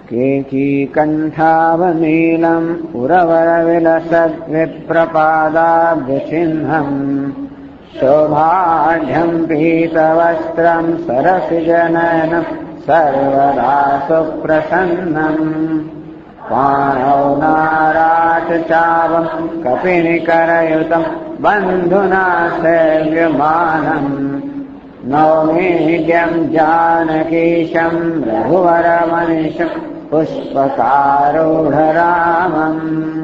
केकीकण्ठावनीलम् उरवरविलसद्विप्रपादाब्जचिह्नम् शोभाढ्यम् पीतवस्त्रम् सरसिजनयनम् सर्वदा सुप्रसन्नम् पाणौ नाराचचावम् कपिनिकरयुतम् बन्धुना सेव्यमानम् नौमीड्यम् जानकीशम् रघुवरमनिशम् पुष्पकारूढरामम्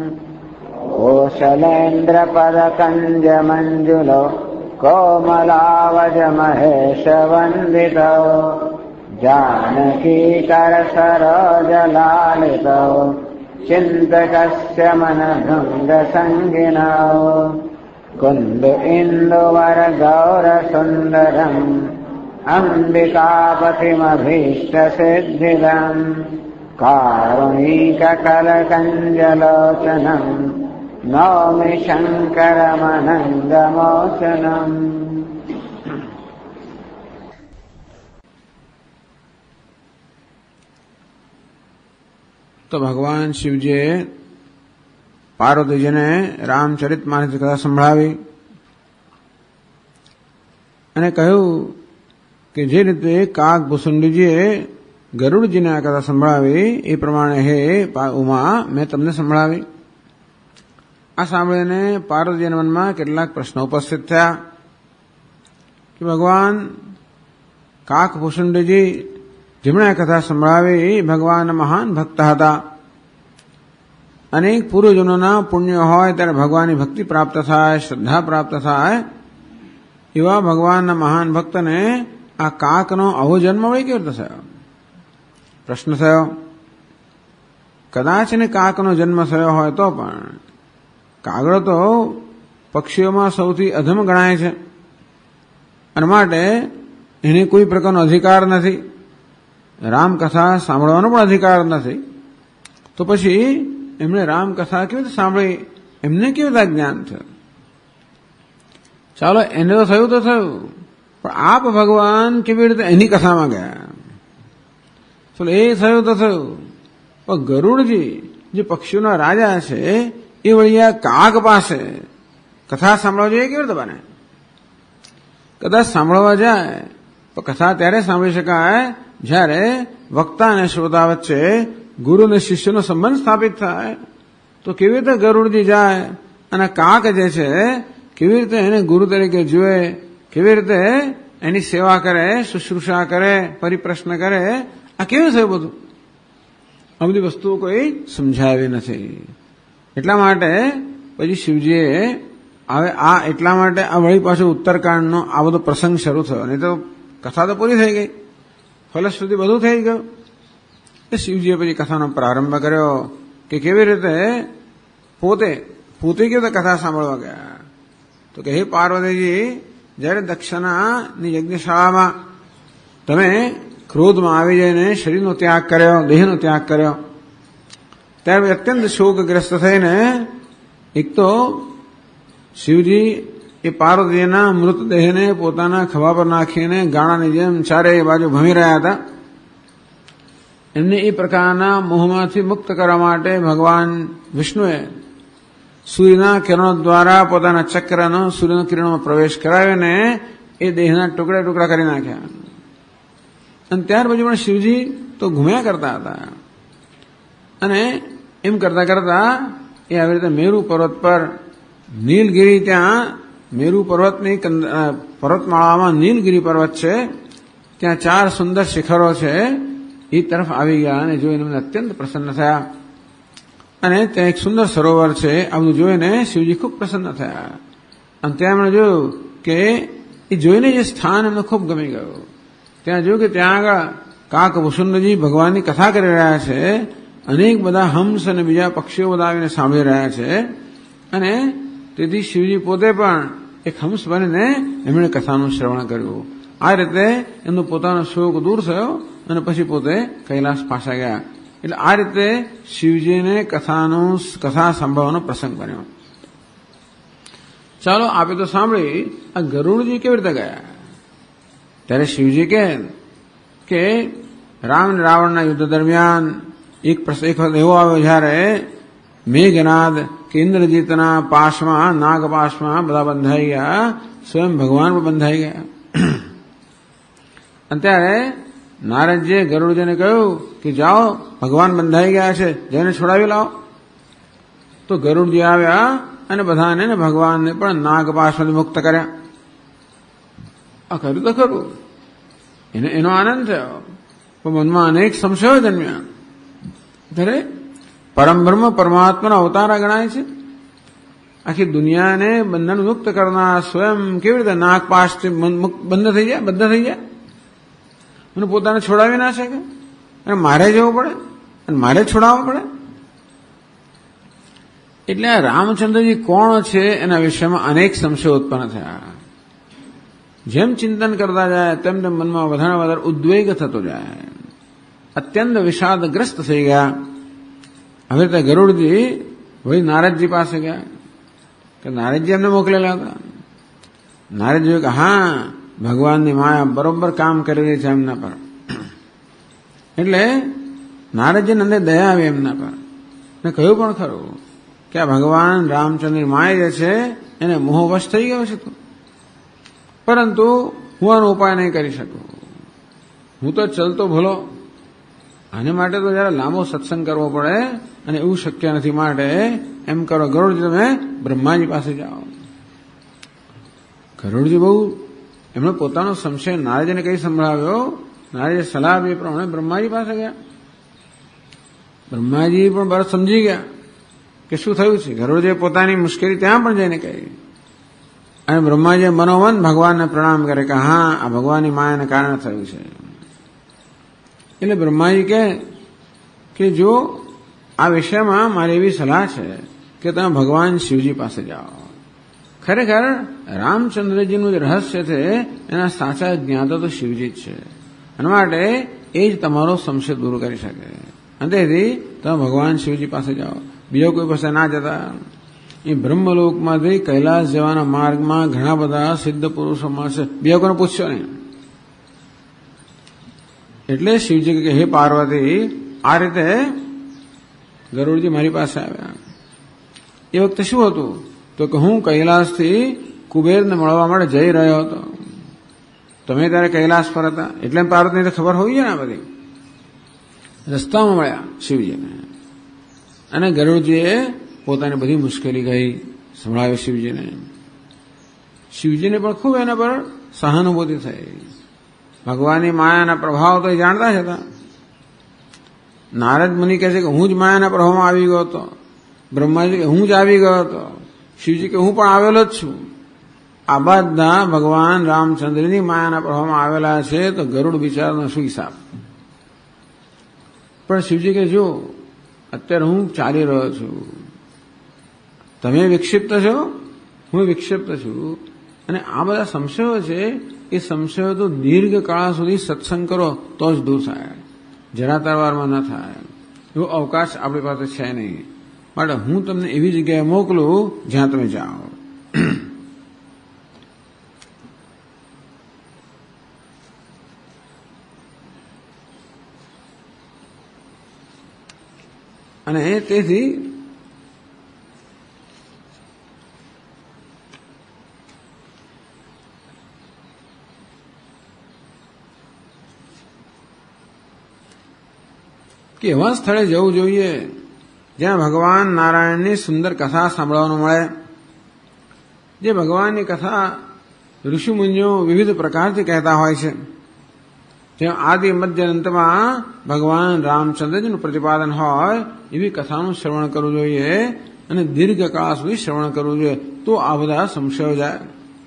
कोशलेन्द्रपदकञ्जमञ्जुलो कोमलावजमहेशवन्दितौ जानकीकरसरोजलालितौ चिन्तकस्य मनभृङ्गसङ्गिनौ कुन्द इन्दुवरगौरसुन्दरम् अम्बिकापतिमभीष्टसिद्धिदम् कारुणीककलकञ्जलोचनम् नौमि शङ्करमनङ्गमोचनम्। તો ભગવાન શિવજીએ પાર્વતીજીને રામચરિત માનસની કથા સંભળાવી અને કહ્યું કે જે રીતે કાગભૂષુંડીજીએ ગરુડજીને આ કથા સંભળાવી એ પ્રમાણે હે ઉમા મેં તમને સંભળાવી. આ સાંભળીને પાર્વતીજીના મનમાં કેટલાક પ્રશ્નો ઉપસ્થિત થયા કે ભગવાન કાગભૂષુંડીજી જેમણે આ કથા સંભળાવી એ ભગવાનના મહાન ભક્ત હતા. અનેક પૂર્વજનોના પુણ્ય હોય ત્યારે ભગવાનની ભક્તિ પ્રાપ્ત થાય, શ્રદ્ધા પ્રાપ્ત થાય. એવા ભગવાનના મહાન ભક્તને આ કાકનો આવો જન્મ વળી કેવી રીતે થયો? પ્રશ્ન થયો. કદાચ ને કાકનો જન્મ થયો હોય તો પણ કાગડો તો પક્ષીઓમાં સૌથી અધમ ગણાય છે અને માટે એને કોઈ પ્રકારનો અધિકાર નથી, રામકથા સાંભળવાનો પણ અધિકાર નથી. તો પછી એમણે રામકથા કેવી રીતે સાંભળી? એમને કેવી રીતે જ્ઞાન થયું? ચાલો એને તો થયું તો થયું, પણ આપ ભગવાન કેવી રીતે એની કથામાં ગયા? ચાલો એ થયું તો થયું, પણ ગરુડજી જે પક્ષીઓના રાજા છે એ વળી આ કાગ પાસે કથા સાંભળવા જોઈએ કેવી રીતે બને? કદાચ સાંભળવા જાય તો કથા ત્યારે સાંભળી શકાય જ્યારે વક્તા અને શ્રોતા વચ્ચે ગુરુ અને શિષ્યનો સંબંધ સ્થાપિત થાય. તો કેવી રીતે ગરુડજી જાય અને કાક જે છે કેવી રીતે એને ગુરુ તરીકે જુએ, કેવી રીતે એની સેવા કરે, શુશ્રૂષા કરે, પરિપ્રશ્ન કરે? આ કેવું થયું બધું? આ બધી વસ્તુઓ કોઈ સમજાવી નથી. એટલા માટે પછી શિવજીએ હવે એટલા માટે આ વળી પાછું ઉત્તરકાંડનો આ બધો પ્રસંગ શરૂ થયો. નહીં તો કથા તો પૂરી થઈ ગઈ, ફલશ્રુતિ બધું થઈ ગયું. શિવજીએ પછી કથાનો પ્રારંભ કર્યો કે કેવી રીતે પોતે કેવી રીતે કથા સાંભળવા ગયા. તો કે હે પાર્વતીજી, જ્યારે દક્ષનાની યજ્ઞશાળામાં તમે ક્રોધમાં આવી જઈને શરીરનો ત્યાગ કર્યો, દેહનો ત્યાગ કર્યો, ત્યારે અત્યંત શોકગ્રસ્ત થઈને એક તો શિવજી એ પાર્વતીજીના મૃતદેહને પોતાના ખભા પર નાખીને ગાણાની જેમ ચારેય બાજુ ભમી રહ્યા હતા. એમને એ પ્રકારના મોહમાંથી મુક્ત કરવા માટે ભગવાન વિષ્ણુએ સૂર્યના કિરણો દ્વારા પોતાના ચક્રનો સૂર્યના કિરણોમાં પ્રવેશ કરાવીને એ દેહના ટુકડા ટુકડા કરી નાખ્યા. અને ત્યાર પછી પણ શિવજી તો ઘૂમ્યા કરતા હતા અને એમ કરતા કરતા એ આવી રીતે મેરુ પર્વત પર નીલગિરી, ત્યાં મેરુ પર્વતની પર્વતમાળામાં નીલગિરી પર્વત છે, ત્યાં 4 સુંદર શિખરો છે, એ તરફ આવી ગયા અને જોઈને મને અત્યંત પ્રસન્ન થયા. અને ત્યાં એક સુંદર સરોવર છે. આ બધું જોઈને શિવજી ખૂબ પ્રસન્ન થયા અને ત્યાં એમણે જોયું કે એ જોઈને જે સ્થાન એમને ખૂબ ગમી ગયું. ત્યાં જોયું કે ત્યાં આગળ કાગભૂષુંડજી ભગવાનની કથા કરી રહ્યા છે. અનેક બધા હંસ અને બીજા પક્ષીઓ બધા આવીને સાંભળી રહ્યા છે અને તેથી શિવજી પોતે પણ એક હંસ બનીને એમણે કથાનું શ્રવણ કર્યું. આ રીતે એમનો પોતાનો શોક દૂર થયો અને પછી પોતે કૈલાસ પાછા ગયા. એટલે આ રીતે શિવજીને કથા સાંભળવાનો પ્રસંગ બન્યો. ચાલો આપણે તો સાંભળી આ ગરુડજી કેવી રીતે ગયા. ત્યારે શિવજી કે રામ અને રાવણના યુદ્ધ દરમિયાન એક વખત એવો આવ્યો જ્યારે મેઘનાદ કે ઇન્દ્રજીતના પાશમાં, નાગપાશમાં બધા બંધાઈ ગયા, સ્વયં ભગવાન પણ બંધાઈ ગયા. અને ત્યારે નારદજીએ ગરુડજીને કહ્યું કે જાઓ, ભગવાન બંધાઈ ગયા છે, જઈને છોડાવી લાવો. તો ગરુડજી આવ્યા અને બધાને ભગવાનને પણ નાગપાશમાંથી મુક્ત કર્યા. આ કર્યું તો ખરું, એનો આનંદ થયો, પણ મનમાં અનેક સંશયો જન્મ્યા. ત્યારે પરમ બ્રહ્મ પરમાત્માના અવતારા ગણાય છે. આખી દુનિયાને બંધન મુક્ત કરનાર સ્વયં કેવી રીતે નાગપાશથી બંધ થઈ જાય અને પોતાને છોડાવી ના શકે, અને મારે જવું પડે અને મારે છોડાવવું પડે. એટલે આ રામચંદ્રજી કોણ છે એના વિષયમાં અનેક સંશયો ઉત્પન્ન થયા. જેમ ચિંતન કરતા જાય તેમ તેમ મનમાં વધારે ઉદ્વેગ થતો જાય, અત્યંત વિષાદગ્રસ્ત થઈ ગયા. હવે તે ગરુડજી વળી નારદજી પાસે ગયા કે નારદજી એમને મોકલેલા હતા. નારદજીએ કહ્યું હા, ભગવાનની માયા બરોબર કામ કરી રહી છે એમના પર. એટલે નારદજીને અંદર દયા આવી એમના પર, ને કહ્યું પણ ખરું કે આ ભગવાન રામચંદ્રની માયા જે છે એને મોહવશ થઈ ગયો છે, પરંતુ હું આનો ઉપાય નહીં કરી શકું. હું તો ચલતો ભલો, આને માટે તો જયારે લાંબો સત્સંગ કરવો પડે અને એવું શક્ય નથી. માટે એમ કરો ગરુડજી, તમે બ્રહ્માજી પાસે જાઓ. ગરુડજી બહુ એમણે પોતાનો સંશય નારદજીને કઈ સંભળાવ્યો. નારદજીએ સલાહ આપી પ્રમાણે બ્રહ્માજી પાસે ગયા. બ્રહ્માજી પણ બરાબર સમજી ગયા કે શું થયું છે. ગરુડજીએ પોતાની મુશ્કેલી ત્યાં પણ જઈને કહી, અને બ્રહ્માજીએ મનોમન ભગવાનને પ્રણામ કરે કે હા, આ ભગવાનની માયાને કારણે થયું છે. એટલે બ્રહ્માજી કહે કે જો આ વિષયમાં મારી એવી સલાહ છે કે તમે ભગવાન શિવજી પાસે જાઓ. ખરેખર રામચંદ્રજીનું જે રહસ્ય છે એના સાચા જ્ઞાતા તો શિવજી જ છે, અને માટે એ જ તમારો સંશય દૂર કરી શકે. અને તેથી તમે ભગવાન શિવજી પાસે જાઓ, બીજો કોઈ પાસે ના જતા. એ બ્રહ્મલોકમાંથી કૈલાસ જવાના માર્ગમાં ઘણા બધા સિદ્ધ પુરુષો મળશે, બીજા કોઈને પૂછશો નહીં. એટલે શિવજી કે હે પાર્વતી, આ રીતે ગરુડજી મારી પાસે આવ્યા. એ વખતે શું હતું તો કે હું કૈલાસથી કુબેરને મળવા માટે જઈ રહ્યો હતો. તમે ત્યારે કૈલાસ પર હતા, એટલે પાર્વતીને ખબર હોવી જોઈએ ને. બધી રસ્તામાં મળ્યા શિવજીને, અને ગરુડજીએ પોતાની બધી મુશ્કેલી ગઈ સંભળાવી શિવજીને. શિવજીને પણ ખૂબ એના પર સહાનુભૂતિ થઈ. ભગવાનની માયાના પ્રભાવ તો એ જાણતા જ હતા. નારદ મુનિ કહે છે કે હું જ માયાના પ્રભાવમાં આવી ગયો હતો. બ્રહ્માજી કે હું જ આવી ગયો હતો. શિવજી કે હું પણ આવેલો જ છું. આ બધા ભગવાન રામચંદ્રની માયાના પ્રભાવમાં આવેલા છે. તો ગરુડ બિચારાનો શું હિસાબ. પણ શિવજી કે જો અત્યારે હું ચાલી રહ્યો છું, તમે વિક્ષિપ્ત છો, હું વિક્ષિપ્ત છું, અને આ બધા સંશયો છે એ સંશયો તો દીર્ઘકાળ સુધી સત્સંગ કરો તો જ દૂર થાય, જરા તરવારમાં ન થાય. એવો અવકાશ આપણી પાસે છે નહીં. માટે હું તમને એવી જગ્યાએ મોકલું જ્યાં તમે જાઓ. અને તેથી કે એવા સ્થળે જવું જોઈએ જ્યાં ભગવાન નારાયણની સુંદર કથા સાંભળવાનું મળે. જે ભગવાનની કથા ઋષિમુનિઓ વિવિધ પ્રકારથી કહેતા હોય છે. જેમ આદિ મધ્ય અંતમાં ભગવાન રામચંદ્રજીનું પ્રતિપાદન હોય એવી કથાનું શ્રવણ કરવું જોઈએ, અને દીર્ઘકાળ સુધી શ્રવણ કરવું જોઈએ. તો આ બધા સંશયો જાય.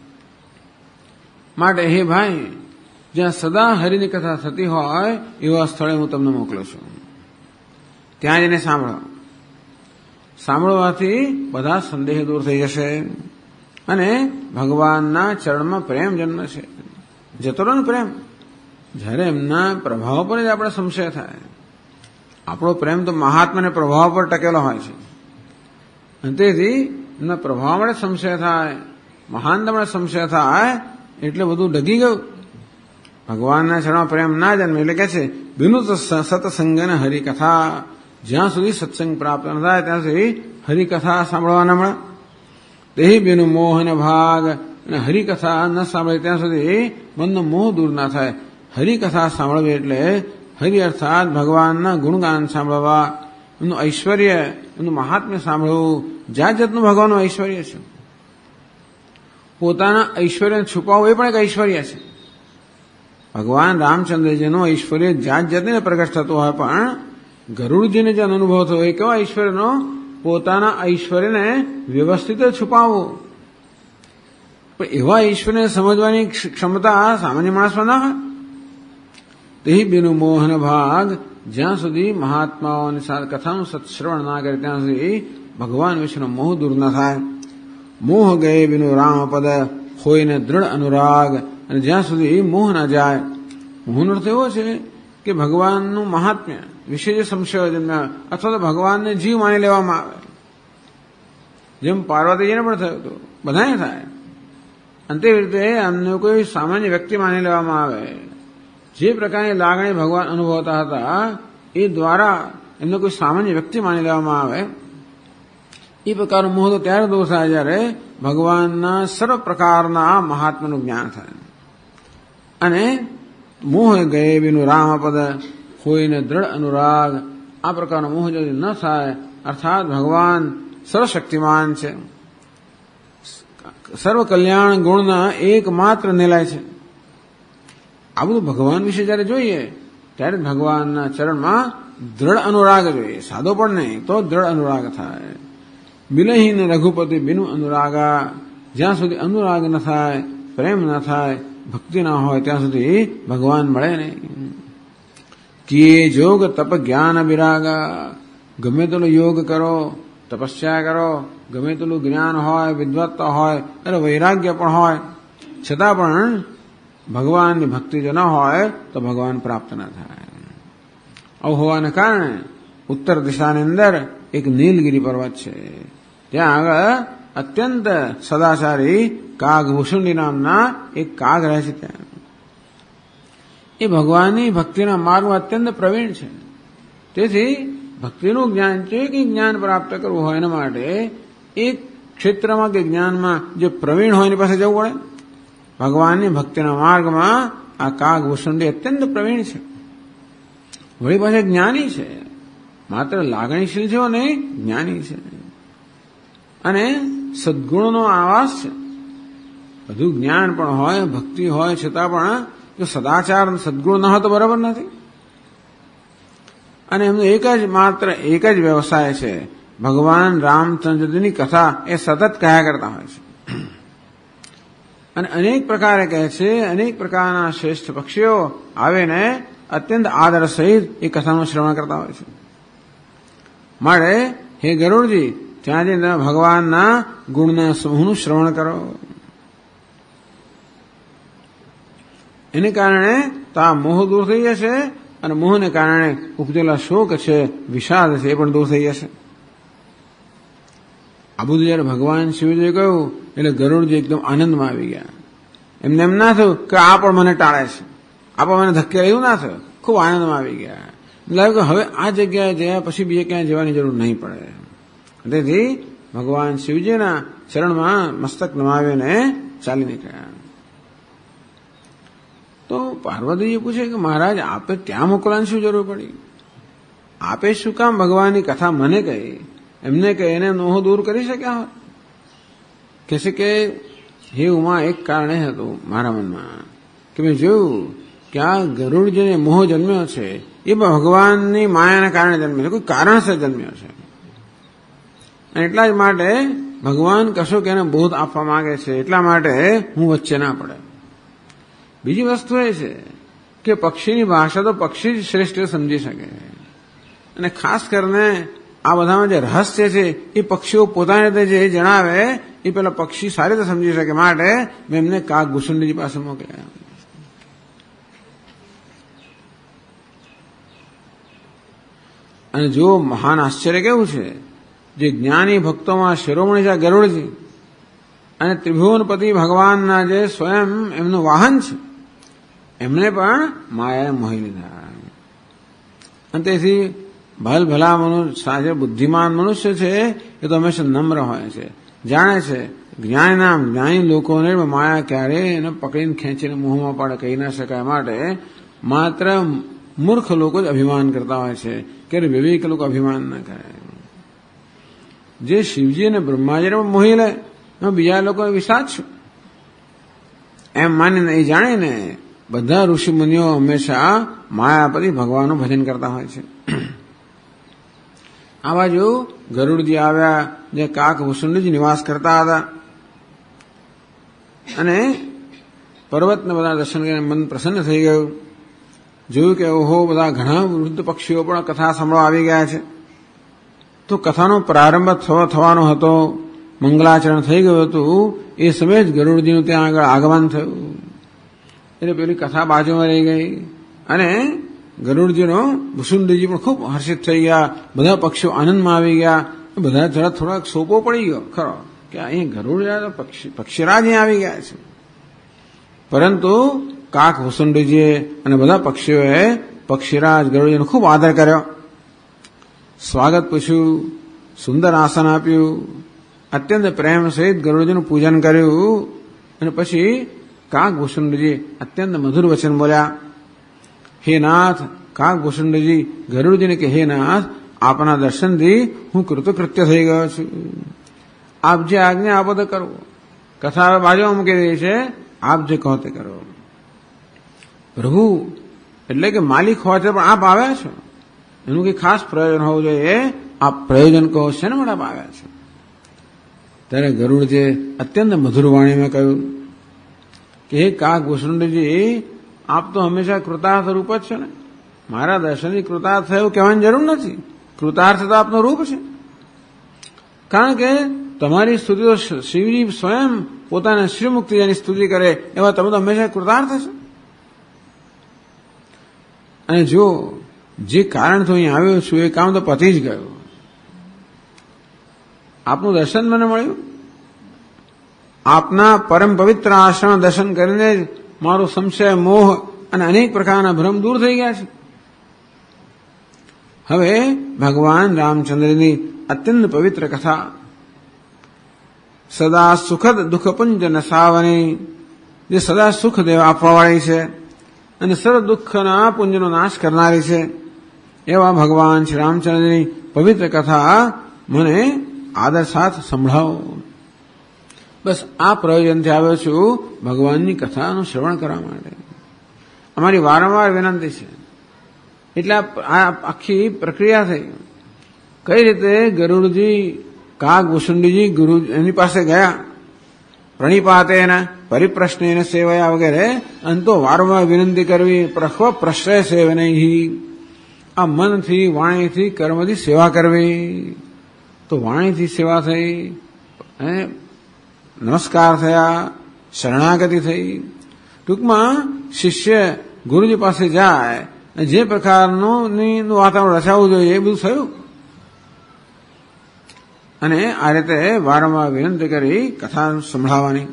માટે હે ભાઈ, જ્યાં સદા હરિની કથા થતી હોય એવા સ્થળે હું તમને મોકલું છું. ત્યાં જઈને સાંભળો. સાંભળવાથી બધા સંદેહ દૂર થઈ જશે, અને ભગવાનના ચરણમાં પ્રેમ જન્મશે. જતોનો પ્રેમ. જ્યારે એમના પ્રભાવ પર જ આપણે સંશય થાય. આપણો પ્રેમ તો મહાત્માને પ્રભાવ પર ટકેલો હોય છે, અને તેથી એમના પ્રભાવ મળે સંશય થાય, મહાનતા મળે સંશય થાય, એટલે બધું ડગી ગયું. ભગવાનના ચરણમાં પ્રેમ ના જન્મે એટલે કે છે બિનુ સતસંગન હરિકથા. જ્યાં સુધી સત્સંગ પ્રાપ્ત ન થાય ત્યાં સુધી હરિકથા સાંભળવા ન મળે. તે બેનું મોહ અને ભાગ, અને હરિકથા ન સાંભળે ત્યાં સુધી મનનો મોહ દૂર ના થાય. હરિકથા સાંભળવી એટલે હરિ અર્થાત ભગવાનના ગુણગાન સાંભળવા, એમનું ઐશ્વર્ય, એમનું મહાત્મ્ય સાંભળવું. જાત જાતનું ભગવાનનું ઐશ્વર્ય છે. પોતાના ઐશ્વર્ય છુપાવવું એ પણ એક ઐશ્વર્ય છે. ભગવાન રામચંદ્રજીનું ઐશ્વર્ય જાત જાતને પ્રગટ થતું હોય, પણ ગરુડજીને જે અનુભવ થયો એ કેવા ઐશ્વર્યનો? પોતાના ઐશ્વર્યને વ્યવસ્થિત છુપાવવું. પણ એવા ઐશ્વર્યને સમજવાની ક્ષમતા સામાન્ય માણસમાં ના હોય. તે બેનું મોહન ભાગ, જ્યાં સુધી મહાત્માઓની સાથે કથાનું સત્શ્રવણ ના કરે ત્યાં સુધી ભગવાન વિશેનો મોહ દૂર ન થાય. મોહ ગયે બિનું રામપદ, હોઈને દ્રઢ અનુરાગ, અને જ્યાં સુધી મોહ ના જાય. મોહનો અર્થ એવો છે કે ભગવાનનું મહાત્મ્ય વિશે જે સંશય જન્મ્યા, અથવા તો ભગવાનને જીવ માની લેવામાં આવે, જેમ પાર્વતીજીને પણ થયું હતું, બધાને થાય. અને તે રીતે અમને કોઈ સામાન્ય વ્યક્તિ માની લેવામાં આવે. જે પ્રકારની લાગણી ભગવાન અનુભવતા હતા એ દ્વારા એમને કોઈ સામાન્ય વ્યક્તિ માની લેવામાં આવે. એ પ્રકારનો મોહ તો ત્યારે દૂર થાય જ્યારે ભગવાનના સર્વ પ્રકારના મહાત્માનું જ્ઞાન થાય. અને મોહ ગયે બિનું રામપદ, હોઈને દ્રઢ અનુરાગ, આ પ્રકારનો મોહ જો ન થાય, અર્થાત ભગવાન સર્વશક્તિમાન છે, સર્વ કલ્યાણ ગુણના એકમાત્ર નિલય છે. આ બધું ભગવાન વિશે જયારે જોઈએ ત્યારે ભગવાનના ચરણમાં દ્રઢ અનુરાગ જોઈએ. સાદો પણ નહીં, તો દ્રઢ અનુરાગ થાય. મિલહીન રઘુપતિ બિનું અનુરાગા, જ્યાં સુધી અનુરાગ ન થાય, પ્રેમ ન થાય, ભક્તિ ના હોય ત્યાં સુધી ભગવાન મળે નહીં. કિયે જોગ તપ જ્ઞાન વિરાગા, ગમે તેટલો યોગ કરો, તપસ્યા કરો, ગમે તેટલું જ્ઞાન હોય, વિદ્વત્તા હોય, અને વૈરાગ્ય પણ હોય, છતાં પણ ભગવાનની ભક્તિ જો ન હોય તો ભગવાન પ્રાપ્ત ન થાય. આવું હોવાને કારણે ઉત્તર દિશાની અંદર એક નીલગિરી પર્વત છે. ત્યાં આગળ અત્યંત સદાચારી કાગભૂષુંડી નામના એક કાગ રહે છે. ત્યાં એ ભગવાનની ભક્તિના માર્ગમાં અત્યંત પ્રવીણ છે. તેથી ભક્તિનું જ્ઞાન છે કે જ્ઞાન પ્રાપ્ત કરવું હોય એના માટે એક ક્ષેત્રમાં કે જ્ઞાનમાં જે પ્રવીણ હોય એની પાસે જવું પડે. ભગવાનની ભક્તિના માર્ગમાં આ કાગભૂષુંડી અત્યંત પ્રવીણ છે. વળી પાસે જ્ઞાની છે, માત્ર લાગણીશીલ છે નહીં, જ્ઞાની છે. અને સદગુણનો આવાસ છે. બધું જ્ઞાન પણ હોય, ભક્તિ હોય, છતાં પણ જો સદાચાર સદગુણ ન હોય તો બરાબર નથી. અને એમનો માત્ર એક જ વ્યવસાય છે, ભગવાન રામચંદ્રજીની કથા એ સતત કહ્યા કરતા હોય છે. અને અનેક પ્રકારે કહે છે. અનેક પ્રકારના શ્રેષ્ઠ પક્ષીઓ આવીને અત્યંત આદર સહિત એ કથાનું શ્રવણ કરતા હોય છે. માટે હે ગરુડજી, ત્યાં જઈને ભગવાનના ગુણના સમૂહનું શ્રવણ કરો. એને કારણે તો આ મોહ દૂર થઈ જશે, અને મોહને કારણે ઉપજેલા શોક છે, વિષાદ છે, એ પણ દૂર થઈ જશે. આ બધું જયારે ભગવાન શિવજીએ કહ્યું એટલે ગરુડજી એકદમ આનંદમાં આવી ગયા. એમને એમ ના થયું કે આ પણ મને ટાળે છે, આ પણ મને ધક્કે, એવું ના થયું. ખૂબ આનંદમાં આવી ગયા. લાગ્યું કે હવે આ જગ્યાએ જયા પછી બીજે ક્યાંય જવાની જરૂર નહીં પડે. તેથી ભગવાન શિવજીના ચરણમાં મસ્તક નમાવીને ચાલી નીકળ્યા. તો પાર્વતીજી પૂછે કે મહારાજ, આપે ત્યાં મોકલવાની શું જરૂર પડી? આપે શું કામ ભગવાનની કથા મને કહી? એમને કહે એને મોહ દૂર કરી શક્યા હોત. કહેશે કે હે ઉમા, એક કારણે હતું મારા મનમાં કે મેં જોયું કે આ ગરુડ જેને મોહ જન્મ્યો છે એ ભગવાનની માયાના કારણે જન્મ્યો છે, કોઈ કારણસર જન્મ્યો છે. અને એટલા જ માટે ભગવાન કશો કે એને બોધ આપવા માંગે છે, એટલા માટે હું વચ્ચે ના પડે. બીજી વસ્તુ એ છે કે પક્ષીની ભાષા તો પક્ષી જ શ્રેષ્ઠ સમજી શકે. અને ખાસ કરીને આ બધામાં જે રહસ્ય છે એ પક્ષીઓ પોતાની રીતે જે જણાવે એ પેલા પક્ષી સારી રીતે સમજી શકે. માટે મેં એમને કાગભૂષુંડીજી પાસે મોકલ્યા. અને જો મહાન આશ્ચર્ય કેવું છે, જે જ્ઞાની ભક્તોમાં શિરોમણી છે ગરુડજી, અને ત્રિભુવનપતિ ભગવાનના જે સ્વયં એમનું વાહન છે, એમને પણ માયાએ મોહી લીધા. અને તેથી ભલા મનુષ્ય, બુદ્ધિમાન મનુષ્ય છે એ તો હંમેશા નમ્ર હોય છે, જાણે છે જ્ઞાની લોકોને માયા ક્યારે એને પકડીને ખેંચીને મોહમાં પાડે કહી ના શકાય, માટે માત્ર મૂર્ખ લોકો જ અભિમાન કરતા હોય છે, ક્યારે વિવેક લોકો અભિમાન ના કરે. જે શિવજી અને બ્રહ્માજીને મોહી લે બીજા લોકો વિષાદ છે એમ માનીને એ જાણીને બધા ઋષિ મુનિઓ હંમેશા માયાપતિ ભગવાનનું ભજન કરતા હોય છે. આ બાજુ ગરુડજી આવ્યા, જે કાક વસુંડજી નિવાસ કરતા હતા, અને પર્વતને બધા દર્શન કરીને મન પ્રસન્ન થઈ ગયું. જોયું કે ઓહો, બધા ઘણા વૃદ્ધ પક્ષીઓ પણ કથા સાંભળવા આવી ગયા છે. તો કથાનો પ્રારંભ થવાનો હતો, મંગલાચરણ થઈ ગયું હતું, એ સમયે જ ગરુડજીનું ત્યાં આગળ આગમન થયું. એટલે પેલી કથા બાજુમાં રહી ગઈ, અને ગરુડજીનો વસુંડજી પણ ખૂબ હર્ષિત થઈ ગયા. બધા પક્ષીઓ આનંદમાં આવી ગયા. બધા જરા થોડાક સોપો પડી ગયો ખરો કે અહીં ગરુડ પક્ષીરાજ અહીં આવી ગયા છે. પરંતુ કાક વસુંડજીએ અને બધા પક્ષીઓએ પક્ષીરાજ ગરુડજીનો ખૂબ આદર કર્યો, સ્વાગત પૂછ્યું, સુંદર આસન આપ્યું, અત્યંત પ્રેમ સહિત ગરુડજીનું પૂજન કર્યું. અને પછી કાક વસુંડજી અત્યંત મધુર વચન બોલ્યા. હે નાથ, કાક વસુંડજી ગરુડજીને કે હે નાથ, આપના દર્શનથી હું કૃતકૃત્ય થઈ ગયો છું. આપ જે આજ્ઞા આપો તો કરવો. કથા બાજુમાં મૂકી દે છે, આપ જે કહો તે કરો. પ્રભુ એટલે કે માલિક હોય છે, પણ આપ આવ્યા છો, એનું કંઈ ખાસ પ્રયોજન હોવું જોઈએ. આપ પ્રયોજન કહો છે ને માટે આપ આવ્યા છો. ત્યારે ગરુડજીએ અત્યંત મધુર વાણીમાં કહ્યું કે હે કાક વસુંડજી, આપ તો હંમેશા કૃતાર્થ રૂપ જ છે ને. મારા દર્શનથી કૃતાર્થ થયું કહેવાની જરૂર નથી. કૃતાર્થ તો આપનું રૂપ છે. કારણ કે તમારી સ્તુતિ તો શિવજી સ્વયં પોતાના શ્રીમુક્તિ જેની સ્તુતિ કરે એવા તમે તો હંમેશા કૃતાર્થ છો. અને જો જે કારણથી અહીં આવ્યો છું એ કામ તો પતી જ ગયું. આપનું દર્શન મને મળ્યું. આપના પરમ પવિત્ર આશ્રમ દર્શન કરીને જ મારો સંશય, મોહ અને અનેક પ્રકારના ભ્રમ દૂર થઈ ગયા છે. હવે ભગવાન રામચંદ્રની અત્યંત પવિત્ર કથા, સદા સુખદ દુઃખપુંજ નસાવની, જે સદા સુખ દેવ આપવાવાળી છે અને સર્વ દુઃખના પુંજનો નાશ કરનારી છે, એવા ભગવાન શ્રી રામચંદ્રની પવિત્ર કથા મને આદર સાથે સંભળાવો. બસ આ પ્રયોજનથી આવ્યો છું, ભગવાનની કથાનું શ્રવણ કરવા માટે. અમારી વારંવાર વિનંતી છે. એટલે આ આખી પ્રક્રિયા થઈ. કઈ રીતે ગરુડજી કાક વસુંડજી ગુરુ એની પાસે ગયા, પ્રણિપાતેના પરિપ્રશ્નેન સેવયા વગેરે, અને તો વારંવાર વિનંતી કરવી, પ્રશ્રય સેવનૈ, આ મનથી, વાણીથી, કર્મથી સેવા કરવી. તો વાણીથી સેવા થઈ, નમસ્કાર થયા, શરણાગતિ થઈ. ટૂંકમાં શિષ્ય ગુરુજી પાસે જાય, જે પ્રકારનું વાતાવરણ રચાવવું જોઈએ એ બધું થયું. અને આ રીતે વારંવાર વિનંતી કરી કથા સંભળાવવાની.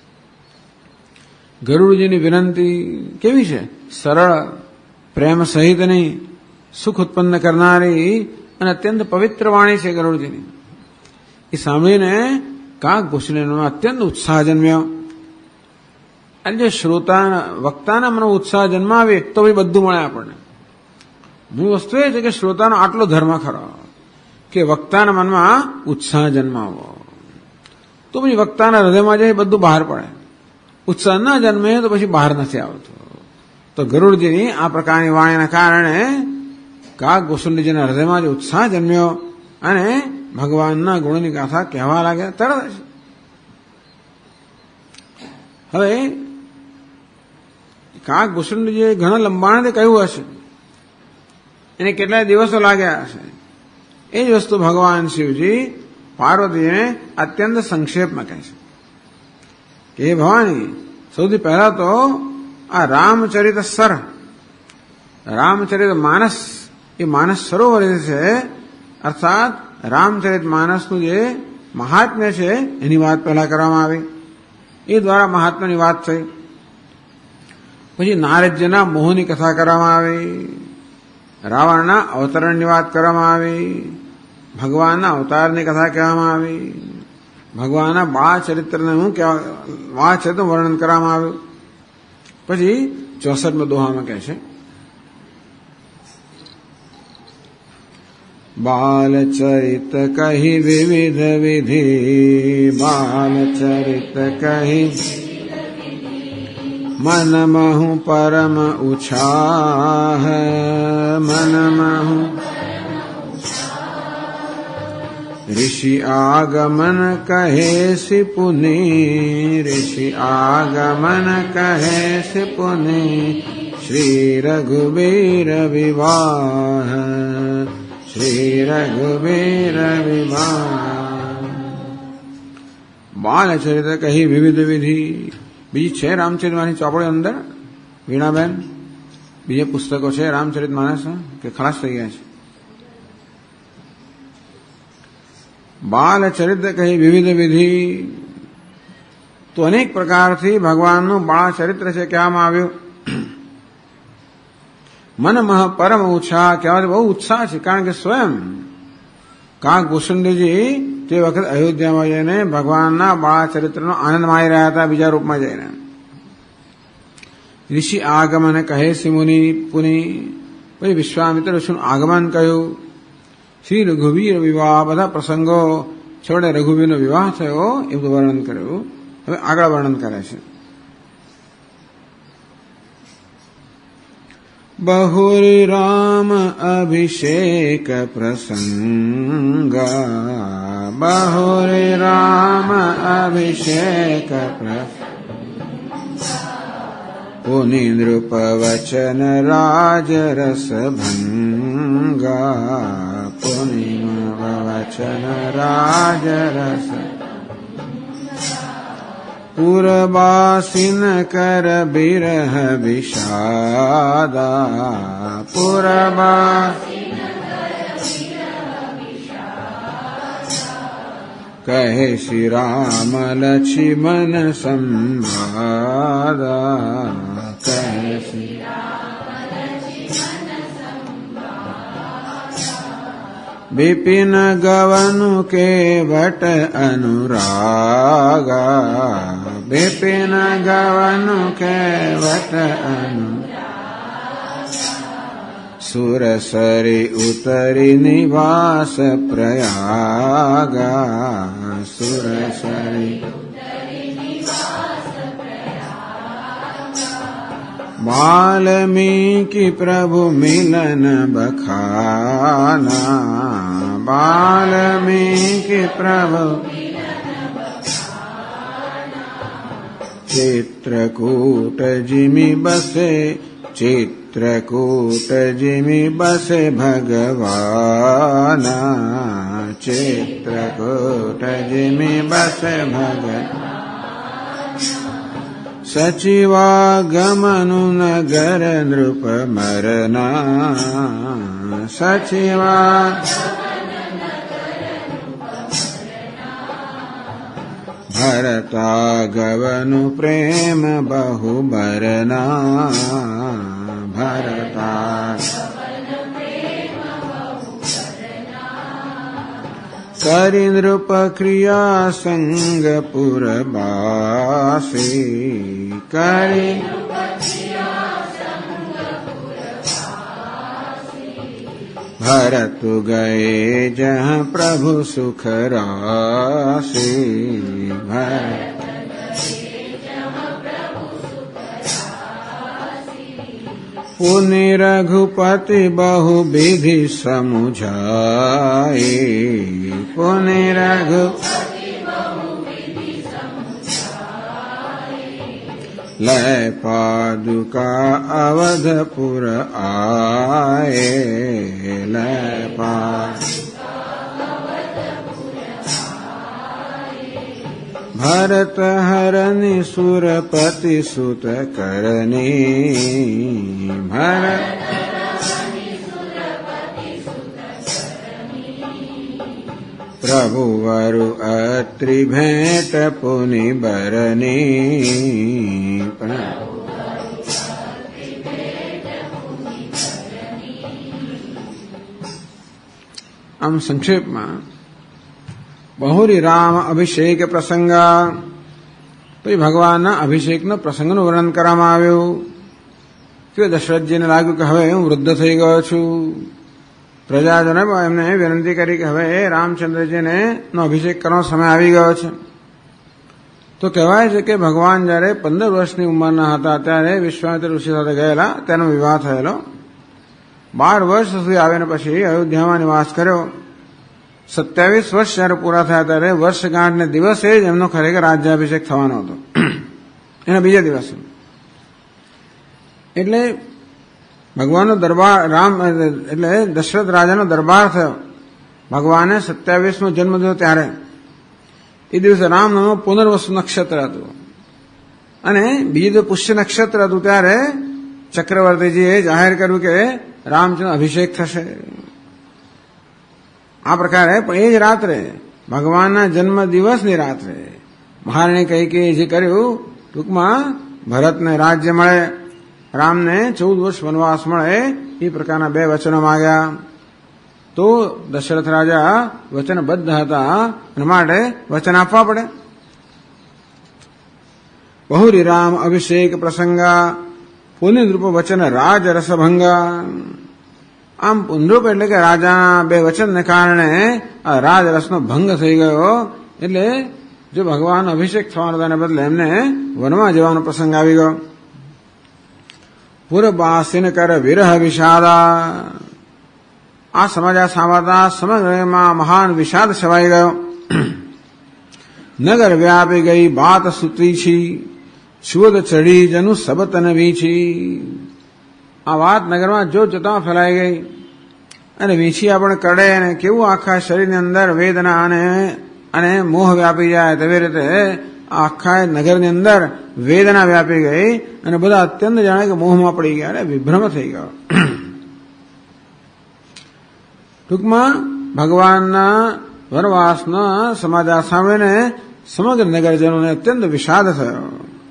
ગરુડજીની વિનંતી કેવી છે? સરળ, પ્રેમ સહિતની, સુખ ઉત્પન્ન કરનારી અને અત્યંત પવિત્ર વાણી છે ગરુડજીની. એ સાંભળીને કાક ભૂષણનો અત્યંત ઉત્સાહ જન્મ્યો. અને જે વક્તાના મનમાં ઉત્સાહ જન્માવે તો ભાઈ બધું મળે આપણને. મૂળ વસ્તુ એ છે કે શ્રોતાનો આટલો ધર્મ ખરો કે વક્તાના મનમાં ઉત્સાહ જન્માવો, તો પછી વક્તાના હૃદયમાં જાય બધું બહાર પડે. ઉત્સાહ ના જન્મે તો પછી બહાર નથી આવતો. તો ગરુડજીની આ પ્રકારની વાણીના કારણે કાક વસુંડજીના હૃદયમાં જે ઉત્સાહ જન્મ્યો અને ભગવાનના ગુણની ગાથા કહેવા લાગ્યા તરત જ. હવે કાક વસુંડજીએ ઘણા લંબાણથી કહ્યું હશે, એને કેટલાય દિવસો લાગ્યા હશે. એ જ વસ્તુ ભગવાન શિવજી પાર્વતીને અત્યંત સંક્ષેપમાં કહે છે કે હે ભવાની, સૌથી પહેલા તો આ રામચરિત માનસ, એ માનસ સરોવર છે, અર્થાત રામચરિત માનસનું જે મહાત્મ્ય છે એની વાત પહેલા કરવામાં આવી. એ દ્વારા મહાત્માની વાત થઈ. પછી નારદજીના મોહની કથા કરવામાં આવી. રાવણના અવતરણની વાત કરવામાં આવી, ભગવાનના અવતારની કથા કહેવામાં આવી, ભગવાનના બાળ ચરિત્રનું વર્ણન કરવામાં આવ્યું. પછી 64 દોહામાં કહે છે, बालचरित कही विविध विधि, बालचरित कही मन महु परम उछाह, मन महु ऋषि आगमन कहे सि पुनि, ऋषि आगमन कहे सि पुनि, श्री रघुवीर विवाह, श्री रघुवीर विवाह. बाल चरित्र कही विविध विधि. બીજી છે રામચરિતમાનસની ચોપડી અંદર, વીણાબેન? બીજે પુસ્તકો છે રામચરિત માનસ કે ખલાસ થઈ ગયા છે? બાલ ચરિત્ર કહી વિવિધ વિધિ. તો અનેક પ્રકારથી ભગવાનનું બાળ ચરિત્ર છે કહેવામાં આવ્યું. મનમહ પરમ ઉત્સાહ કહેવાથી બહુ ઉત્સાહ છે, કારણ કે સ્વયં કાગભૂષણજી તે વખત અયોધ્યામાં જઈને ભગવાનના બાળ ચરિત્રનો આનંદ માણી રહ્યા હતા બીજા રૂપમાં જઈને. ઋષિ આગમન કહે સી મુનિ પુનિ, પછી વિશ્વામિત્ર ઋષિનું આગમન કહ્યું. શ્રી રઘુવીર વિવાહ, બધા પ્રસંગો છેવટે રઘુવીરનો વિવાહ થયો એ બધું વર્ણન કર્યું. હવે આગળ વર્ણન કરે છે. बहुरी राम अभिषेक प्रसंगा, बहुरी राम अभिषेक प्रसंगा, पुनि नृप वचन राज रस भंगा, पुनि वचन राज रस पुरबासिन कर बिरह विषादा, पुरबासिन कहे श्री राम लक्ष्मण संवादा, कहे श्री विपिन गवनु के वट अनुरागा, विपिन गवनु के वट अनुरागा, सुरसरी उतरी निवास प्रयागा, सुरसरी वाल्मीकि प्रभु मिलन बखाना, वाल्मीकि प्रभु चित्रकूट जिमि बसे, चित्रकूट जिमि बसे भगवाना, चित्रकूट जिमि बसे भगवान, सचिवागमनु नगर नृप मरना, सचिवा भरतागमनु प्रेम बहु बरना, भरता करि नृप क्रिया संग पुरबासी, करि भरत गए जहाँ प्रभु सुख राशि, भरत पुनि रघुपति बहु विधि समुझाए, पुनि रघुपति बहु विधि समुझाए, लय पादुका अवधपुर आए, लय पादुका अवधपुर आए, भरत हरनि सुरपति सुत करनी, भरत प्रभु वरु अत्रि भेंट पुनि बरनी, આમ સંક્ષેપમાં બહુરી રામ અભિષેક પ્રસંગા, પછી ભગવાનના અભિષેકનો પ્રસંગનું વર્ણન કરવામાં આવ્યું કે દશરથજીને લાગ્યું કે હવે હું વૃદ્ધ થઈ ગયો છું. પ્રજાજને એમને વિનંતી કરી કે હવે રામચંદ્રજીને નો અભિષેક કરવાનો સમય આવી ગયો છે. તો કહેવાય છે કે ભગવાન જયારે 15 વર્ષની ઉંમરના હતા ત્યારે વિશ્વામિત્ર ઋષિ સાથે ગયેલા, તેનો વિવાહ થયેલો. 12 વર્ષ સુધી આવીને પછી અયોધ્યામાં નિવાસ કર્યો. 27 વર્ષ જયારે પૂરા થયા ત્યારે વર્ષગાંઠને દિવસે જ એમનો ખરેખર રાજ્યાભિષેક થવાનો હતો, એના બીજા દિવસે. એટલે ભગવાનનો દરબાર રામ એટલે દશરથ રાજાનો દરબાર થયો. ભગવાને 27મો જન્મ થયો ત્યારે એ દિવસે રામનામનું પુનર્વસુ નક્ષત્ર હતું અને બીજું પુષ્ય નક્ષત્ર હતું. ત્યારે ચક્રવર્તીજીએ જાહેર કર્યું કે રામચંદ્ર અભિષેક થશે. આ પ્રકારે પણ એ જ રાત્રે ભગવાનના જન્મ દિવસની રાત્રે મહારાણી કૈકેયીએ જે કર્યું, ટૂંકમાં ભરતને રાજ્ય મળે, રામને 14 વર્ષ વનવાસ મળે, એ પ્રકારના 2 વચનો માંગ્યા. તો દશરથ રાજા વચનબદ્ધ હતા અને માટે વચન આપવા પડે. બહુરી રામ અભિષેક પ્રસંગા પુનઃરૂપ વચન રાજ રસભંગા. આમ પુનરૂપ એટલે કે રાજાના 2 વચનને કારણે આ રાજરસનો ભંગ થઈ ગયો. એટલે જો ભગવાન અભિષેક થવાનો તેને બદલે એમને વનમાં જવાનો પ્રસંગ આવી ગયો. પૂર્વબાસીન કર વિરહ વિષાદા. આ સમાચાર સાંભળતા સમગ્રમાં મહાન વિષાદ છવાઈ ગયો. નગર વ્યાપી ગઈ બાત સૂત્રી છી, સુદ ચડી જનુ સબતન વીછી. આ વાત નગરમાં જો જતા ફેલાઈ ગઈ અને વીછી આપણે કડે અને કેવું આખા શરીરની અંદર વેદના અને મોહ વ્યાપી જાય તેવી રીતે આખા નગરની અંદર વેદના વ્યાપી ગઈ અને બધા અત્યંત જાણે કે મોહમાં પડી ગયા અને વિભ્રમ થઈ ગયો. ટૂંકમાં ભગવાનના વનવાસના સમાચાર સાંભળીને સમગ્ર નગરજનોને અત્યંત વિષાદ થયો.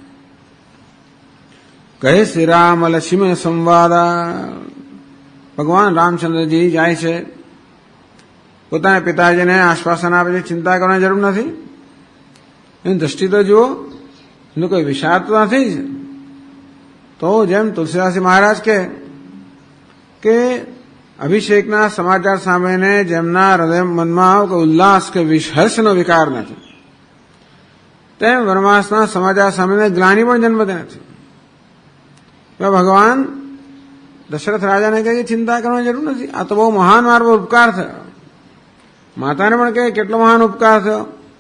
કહે શ્રી રામ લક્ષ્મણ સંવાદા. ભગવાન રામચંદ્રજી જાય છે, પોતાના પિતાજીને આશ્વાસન આપે છે, ચિંતા કરવાની જરૂર નથી. એની દ્રષ્ટિ તો જુઓ, એનો કોઈ વિષાદ તો નથી જ. તો જેમ તુલસીદાસજી મહારાજ કે અભિષેકના સમાચાર સાંભળીને જેમના હૃદય મનમાં કોઈ ઉલ્લાસ કે હર્ષનો વિકાર નથી, તેમ વનવાસના સમાચાર સાંભળીને ગ્લાનિ પણ જન્મતી નથી. ભગવાન દશરથ રાજાને કહે ચિંતા કરવાની જરૂર નથી, આ તો બહુ મહાન મારો ઉપકાર થયો. માતાને પણ કહે કેટલો મહાન ઉપકાર થયો.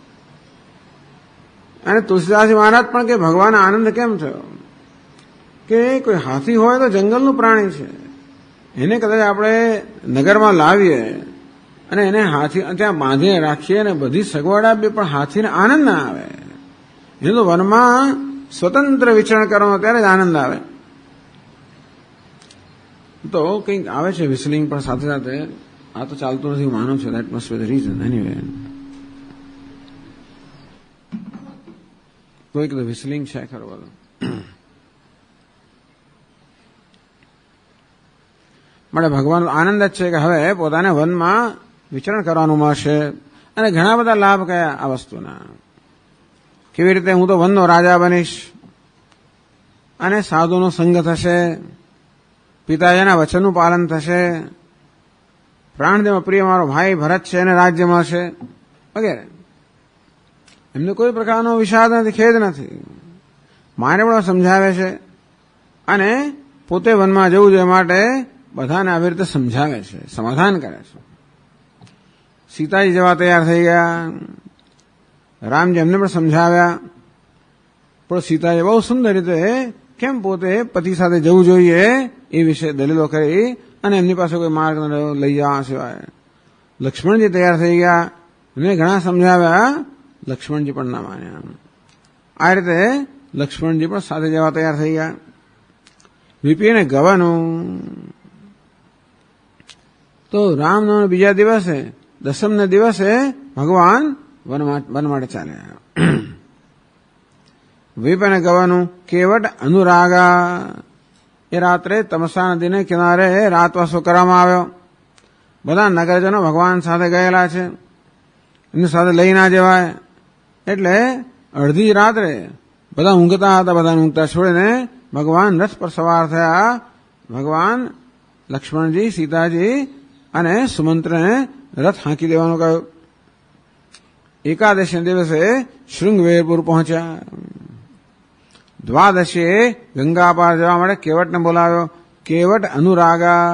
અને તુલસીદાસજી મહારાજ પણ કે ભગવાન આનંદ કેમ થયો કે કોઈ હાથી હોય તો જંગલનું પ્રાણી છે, એને કદાચ આપણે નગરમાં લાવીએ અને એને હાથી ત્યાં બાંધીને રાખીએ અને બધી સગવડ આપીએ પણ હાથીને આનંદ ના આવે. એને તો વનમાં સ્વતંત્ર વિચરણ કરવાનો ત્યારે જ આનંદ આવે. તો કંઈક આવે છે વિસલિંગ પણ સાથે સાથે આ તો ચાલતું નથી, માનવ છે. That must be the reason. Anyway કોઈક તો વિસલિંગ છે ખરું બધું. માટે ભગવાન આનંદ જ છે કે હવે પોતાને વનમાં વિચરણ કરવાનું મળશે અને ઘણા બધા લાભ કયા આ વસ્તુના. કેવી રીતે હું તો વનનો રાજા બનીશ અને સાધુનો સંગ થશે, પિતાજીના વચનનું પાલન થશે, પ્રાણદેવ પ્રિય મારો ભાઈ ભરત છે એને રાજ્ય મળશે વગેરે. એમને કોઈ પ્રકારનો વિષાદ નથી, ખેદ નથી. માને પણ સમજાવે છે અને પોતે વનમાં જવું જોઈએ માટે બધાને આવી રીતે સમજાવે છે, સમાધાન કરે છે. સીતાજી જવા તૈયાર થઈ ગયા. રામજી એમને પણ સમજાવ્યા, પણ સીતાજી બહુ સુંદર રીતે કેમ પોતે પતિ સાથે જવું જોઈએ એ વિશે દલીલો કરી અને એમની પાસે કોઈ માર્ગ લઈ જવા સિવાય. લક્ષ્મણજી તૈયાર થઈ ગયા, એમને ઘણા સમજાવ્યા, લક્ષ્મણજી પણ ના માન્યા. આ રીતે લક્ષ્મણજી પણ સાથે જવા તૈયાર થઈ ગયા. વિપીને ગવાનું તો રામનવમી બીજા દિવસે દસમને દિવસે ભગવાન વન માટે ચાલ્યા. વિપીને ગવાનું કેવટ અનુરાગા. એ રાત્રે તમસા નદીને કિનારે રાતવાસો કરવામાં આવ્યો. બધા નગરજનો ભગવાન સાથે ગયેલા છે, એમની સાથે લઈ ના જવાય. એટલે અડધી રાત્રે બધા ઊંઘતા હતા, બધા ઊંઘતા છોડીને ભગવાન રથ પર સવાર થયા. ભગવાન લક્ષ્મણજી, સીતાજી અને સુમંત્રને રથ હાંકી દેવાનું કહ્યું. એકાદશી દિવસે શૃંગવેરપુર પહોંચ્યા. દ્વાદશીએ ગંગા પાર જવા માટે કેવટને બોલાવ્યો. કેવટ અનુરાગા.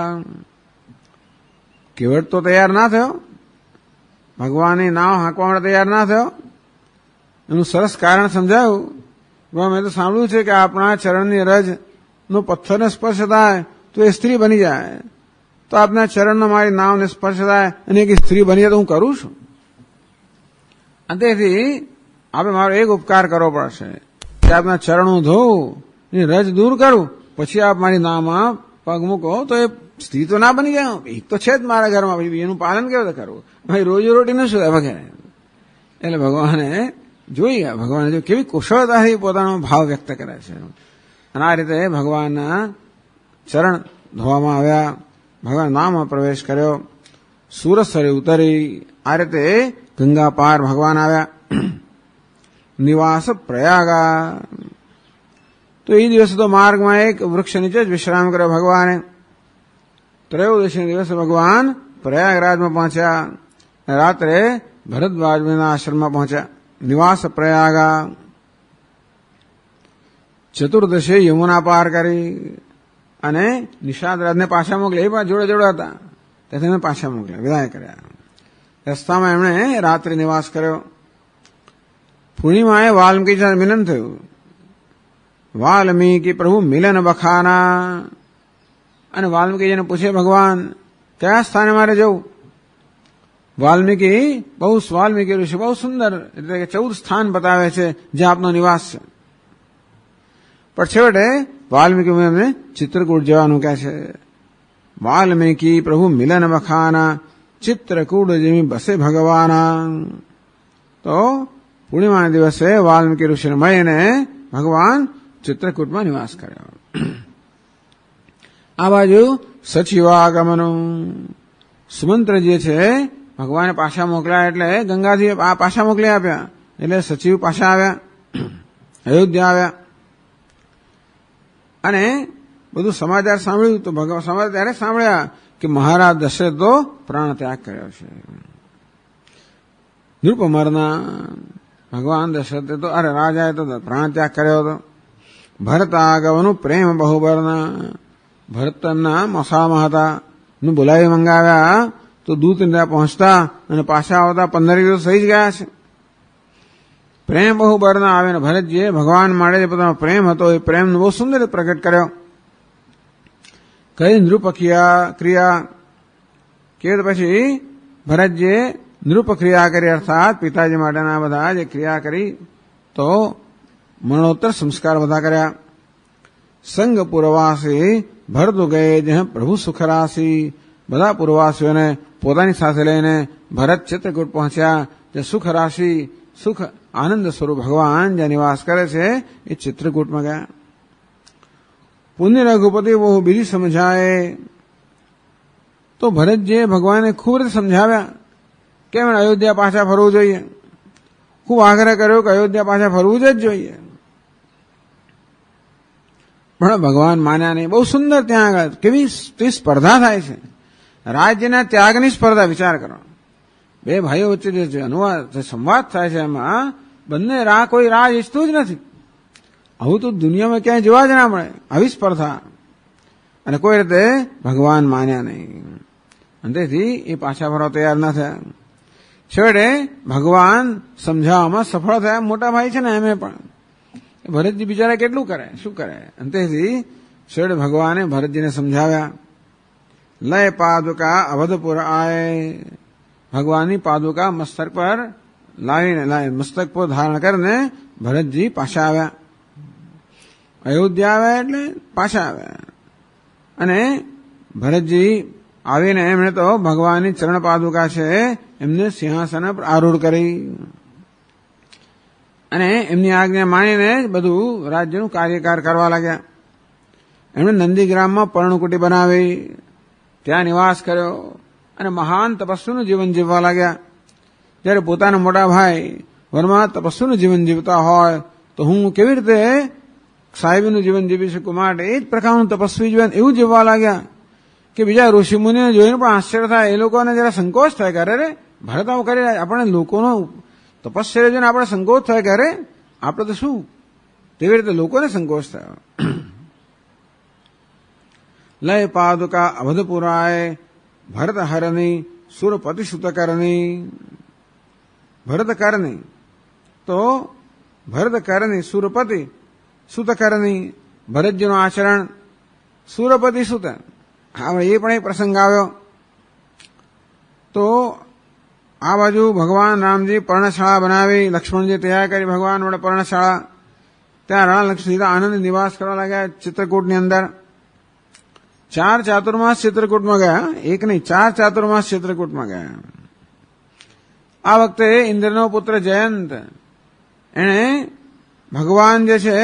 કેવટ તો તૈયાર ના થયો, ભગવાનની નાવ હાંકવા માટે તૈયાર ના થયો. એનું સરસ કારણ સમજાયું. મેં તો સાંભળ્યું છે કે આપણા ચરણની રજ નો પથ્થરને સ્પર્શ થાય તો એ સ્ત્રી બની જાય, તો આપના ચરણનો મારી નાવને સ્પર્શ થાય અને એક સ્ત્રી બની જાય તો હું કરું છું. તેથી આપણે મારો એક ઉપકાર કરવો પડશે કે આપના ચરણો ધોવું, એની રજ દૂર કરું, પછી આપ મારી નાવમાં પગ મૂકો તો એ સ્ત્રી તો ના બની જાય. એક તો છે જ મારા ઘરમાં, પછી એનું પાલન કેવી રીતે કરવું, ભાઈ રોજી રોટીનું શું વગેરે. એટલે ભગવાને જોઈએ, ભગવાને જો કેવી કુશળતાથી પોતાનો ભાવ વ્યક્ત કરે છે. અને આ રીતે ભગવાનના ચરણ ધોવામાં આવ્યા, ભગવાન નામમાં પ્રવેશ કર્યો, સુરસરે ઉતરી. આ રીતે ગંગા પાર ભગવાન આવ્યા. નિવાસ પ્રયાગા. તો એ દિવસે તો માર્ગમાં એક વૃક્ષ નીચે જ વિશ્રામ કર્યો ભગવાને. ત્રયોદશી દિવસે ભગવાન પ્રયાગરાજમાં પહોંચ્યા. રાત્રે ભરદ્વાજના આશ્રમમાં પહોંચ્યા. નિવાસ પ્રયાગા. ચતુર્દશી યમુના પાર કરી અને નિષાદરાજને પાછા મોકલ્યા. એ પણ જોડે જોડે હતા, તેથી એમને પાછા મોકલ્યા, વિદાય કર્યા. રસ્તામાં એમણે રાત્રિ નિવાસ કર્યો. પૂર્ણિમાએ વાલ્મીકી સાથે મિલન થયું. વાલ્મીકી પ્રભુ મિલન બખાના. અને વાલ્મીકીજીને પૂછે, ભગવાન કયા સ્થાને મારે જવું? વાલ્મીકી ઋષિ બહુ સુંદર એટલે કે 14 સ્થાન બતાવે છે જ્યાં આપનો નિવાસ છે. પણ છેવટે વાલ્મીકી એમને ચિત્રકૂટ જવાનું કહે છે. વાલ્મીકી પ્રભુ મિલન બખાના ચિત્રકૂટ જેવી બસે ભગવાના. તો પૂર્ણિમાના દિવસે વાલ્મીકી ઋષિને મળીને ભગવાન ચિત્રકૂટમાં નિવાસ કર્યો. આ બાજુ સચિવાગમનું. સુમંત્રજી છે ભગવાને પાછા મોકલ્યા, એટલે ગંગાથી આ પાછા મોકલી આપ્યા, એટલે સચિવ પાછા આવ્યા, અયોધ્યા આવ્યા. અને બધું સમાચાર સાંભળ્યું. તો સમાચાર ત્યારે સાંભળ્યા કે મહારાજ દશરથ તો પ્રાણ ત્યાગ કર્યો છે. નૃપમરના ભગવાન દશરથે તો રાજાએ તો પ્રાણ ત્યાગ કર્યો હતો. ભરત આગમનું પ્રેમ બહુબરના. ભરત એમના મસામાં હતા, બોલાવી મંગાવ્યા તો દૂત ત્યાં પહોંચતા અને પાછા આવતા 15 દિવસ થઈ જ ગયા છે. પ્રેમ બહુબરના આવે ને ભરતજીએ ભગવાન માટે જે પોતાનો પ્રેમ હતો એ પ્રેમનો બહુ સુંદર પ્રગટ કર્યો. કઈ નૃપ ક્રિયા કે પછી ભરતજીએ નૃપ ક્રિયા કરી, અર્થાત પિતાજી માટેના બધા જે ક્રિયા કરી, તો મરણોત્તર સંસ્કાર બધા કર્યા. સંગ પૂર્વાસી ભરત ગયે જ્યાં પ્રભુ સુખરાશી. બધા પૂર્વાસીઓને પોતાની સાથે લઈને ભરત ચિત્રકૂટ પહોંચ્યા. જે સુખ રાશિ, સુખ આનંદ સ્વરૂપ ભગવાન જ્યાં નિવાસ કરે છે એ ચિત્રકૂટમાં ગયા. પુણ્ય રઘુપતિ બહુ બીજી સમજાય. તો ભરતજીએ ભગવાને ખૂબ રીતે સમજાવ્યા કેમ અયોધ્યા પાછા ફરવું જોઈએ. ખૂબ આગ્રહ કર્યો કે અયોધ્યા પાછા ફરવું જ જોઈએ. પણ ભગવાન માન્યા નહીં. બહુ સુંદર ત્યાં આગળ કેવી સ્પર્ધા થાય છે, રાજ્યના ત્યાગની સ્પર્ધા. વિચાર કરો, બે ભાઈઓ વચ્ચે જે સંવાદ થાય છે એમાં બંને કોઈ રાજ ઈચ્છતું જ નથી. આવું તો દુનિયામાં ક્યાંય જોવા જ ના મળે, આવી સ્પર્ધા. અને કોઈ રીતે ભગવાન માન્યા નહીં, અને તેથી એ પાછા ફરવા તૈયાર ના થયા. છેવટે ભગવાન સમજાવવામાં સફળ થયા. મોટા ભાઈ છે ને એમે પણ ભરતજી બિચારા કેટલું કરે, શું કરે. અને તેથી છેવટે ભગવાને ભરતજીને સમજાવ્યા. લય પાદુકા અવધપુર આય. ભગવાનની પાદુકા મસ્તક પર લાવીને મસ્તક પર ધારણ કરીને ભરતજી પાછા આવ્યા. અયોધ્યા આવ્યા એટલે પાછા આવ્યા. અને ભરતજી આવીને એમણે તો ભગવાનની ચરણ પાદુકા છે એમને સિંહાસન પર આરૂઢ કરી અને એમની આજ્ઞા માનીને બધું રાજ્યનું કાર્યકાર કરવા લાગ્યા. એમણે નંદીગ્રામમાં પર્ણકુટી બનાવી, ત્યાં નિવાસ કર્યો અને મહાન તપસ્વીનું જીવન જીવવા લાગ્યા. જ્યારે પોતાના મોટા ભાઈ વનમાં તપસ્વીનું જીવન જીવતા હોય તો હું કેવી રીતે સાહેબનું જીવન જીવી શકું? માટે એ જ પ્રકારનું તપસ્વી જીવન એવું જીવવા લાગ્યા કે બીજા ઋષિ મુનિને જોઈને પણ આશ્ચર્ય થાય. એ લોકોને જરા સંકોચ થાય કે અરે ભારત આવું કરી રહ્યા, આપણે લોકોનો તપસ્યા જોઈને આપણે સંકોચ થાય કે અરે આપણે તો શું, તેવી રીતે લોકોને સંકોચ થયો. લય પાદુકા અવધપુરાય ભરત હરની સુરપતિ સુતકરની. ભરતકરની તો ભરતકરની સુરપતિ સુતકરની, ભરતજીનું આચરણ, સુરપતિ સુત. હવે એ પણ એક પ્રસંગ આવ્યો. તો આ બાજુ ભગવાન રામજી પર્ણશાળા બનાવી, લક્ષ્મણજી તૈયાર કરી ભગવાન વડે પર્ણશાળા. ત્યાં રાણા સીતા આનંદ નિવાસ કરવા લાગ્યા ચિત્રકૂટની અંદર. 4 ચાતુર્માસ ચિત્રકૂટમાં ગયા, એક નહીં 4 ચાતુર્માસ ચિત્રકૂટમાં ગયા. આ વખતે ઇન્દ્રનો પુત્ર જયંત એને ભગવાન જે છે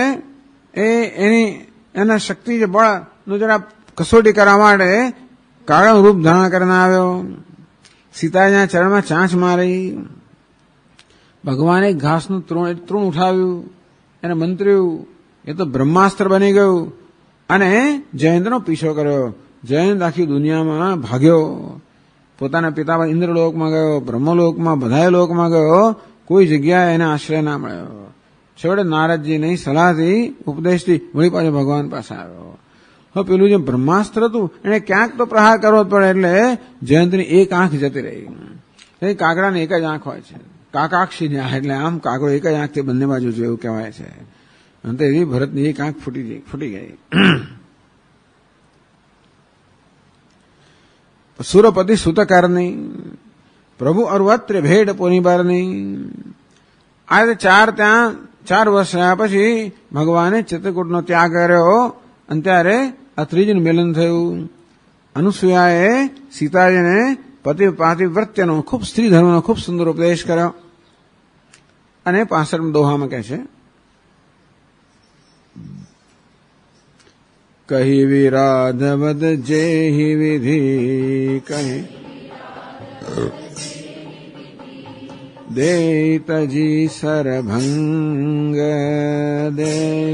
એના શક્તિ જે બળનું જરા કસોટી કરવા માટે કાળનું રૂપ ધારણ કરીને આવ્યો. સીતાજીના ચરણમાં ચાંચ મારી. ભગવાને ઘાસનું તૃણ ઉઠાવ્યું, એને મંત્ર્યું, એ તો બ્રહ્માસ્ત્ર બની ગયું અને જયંતનો પીછો કર્યો. જયંત આખી દુનિયામાં ભાગ્યો. પોતાના પિતા ઇન્દ્રલોકમાં ગયો, બ્રહ્મલોકમાં, બધાય લોકમાં ગયો, કોઈ જગ્યાએ એને આશ્રય ના મળ્યો. છેવટે નારદજીની સલાહથી, ઉપદેશથી વળી પાછો ભગવાન પાસે આવ્યો. હવે પેલું જે બ્રહ્માસ્ત્ર હતું એને ક્યાંક તો પ્રહાર કરવો જ પડે, એટલે જયંતની એક આંખ જતી રહી. એ કાગડાની એક જ આંખ હોય છે, કાકાક્ષી ન્યા, એટલે આમ કાગડો એક જ આંખથી બંને બાજુ જો એવું કહેવાય છે. અંતે એવી ભરતની એક આંખ ફૂટી ગઈ. સુરપતિ સુતકરની પ્રભુ અર્વત્ર ભેડ પોનીબરની. આ રીતે 4 વર્ષ રહ્યા પછી ભગવાને ચિત્રકૂટનો ત્યાગ કર્યો અને ત્યારે આ ત્રીજું મિલન થયું. અનુસૂયાએ સીતાજીને પાતિવ્રત્યનો ખૂબ સ્ત્રી ધર્મનો ખૂબ સુંદર ઉપદેશ કર્યો અને 65 દોહામાં કહે છે, કહી વિરાધવદ જેહી વિધિ કહી દે તજી સરભંગ દે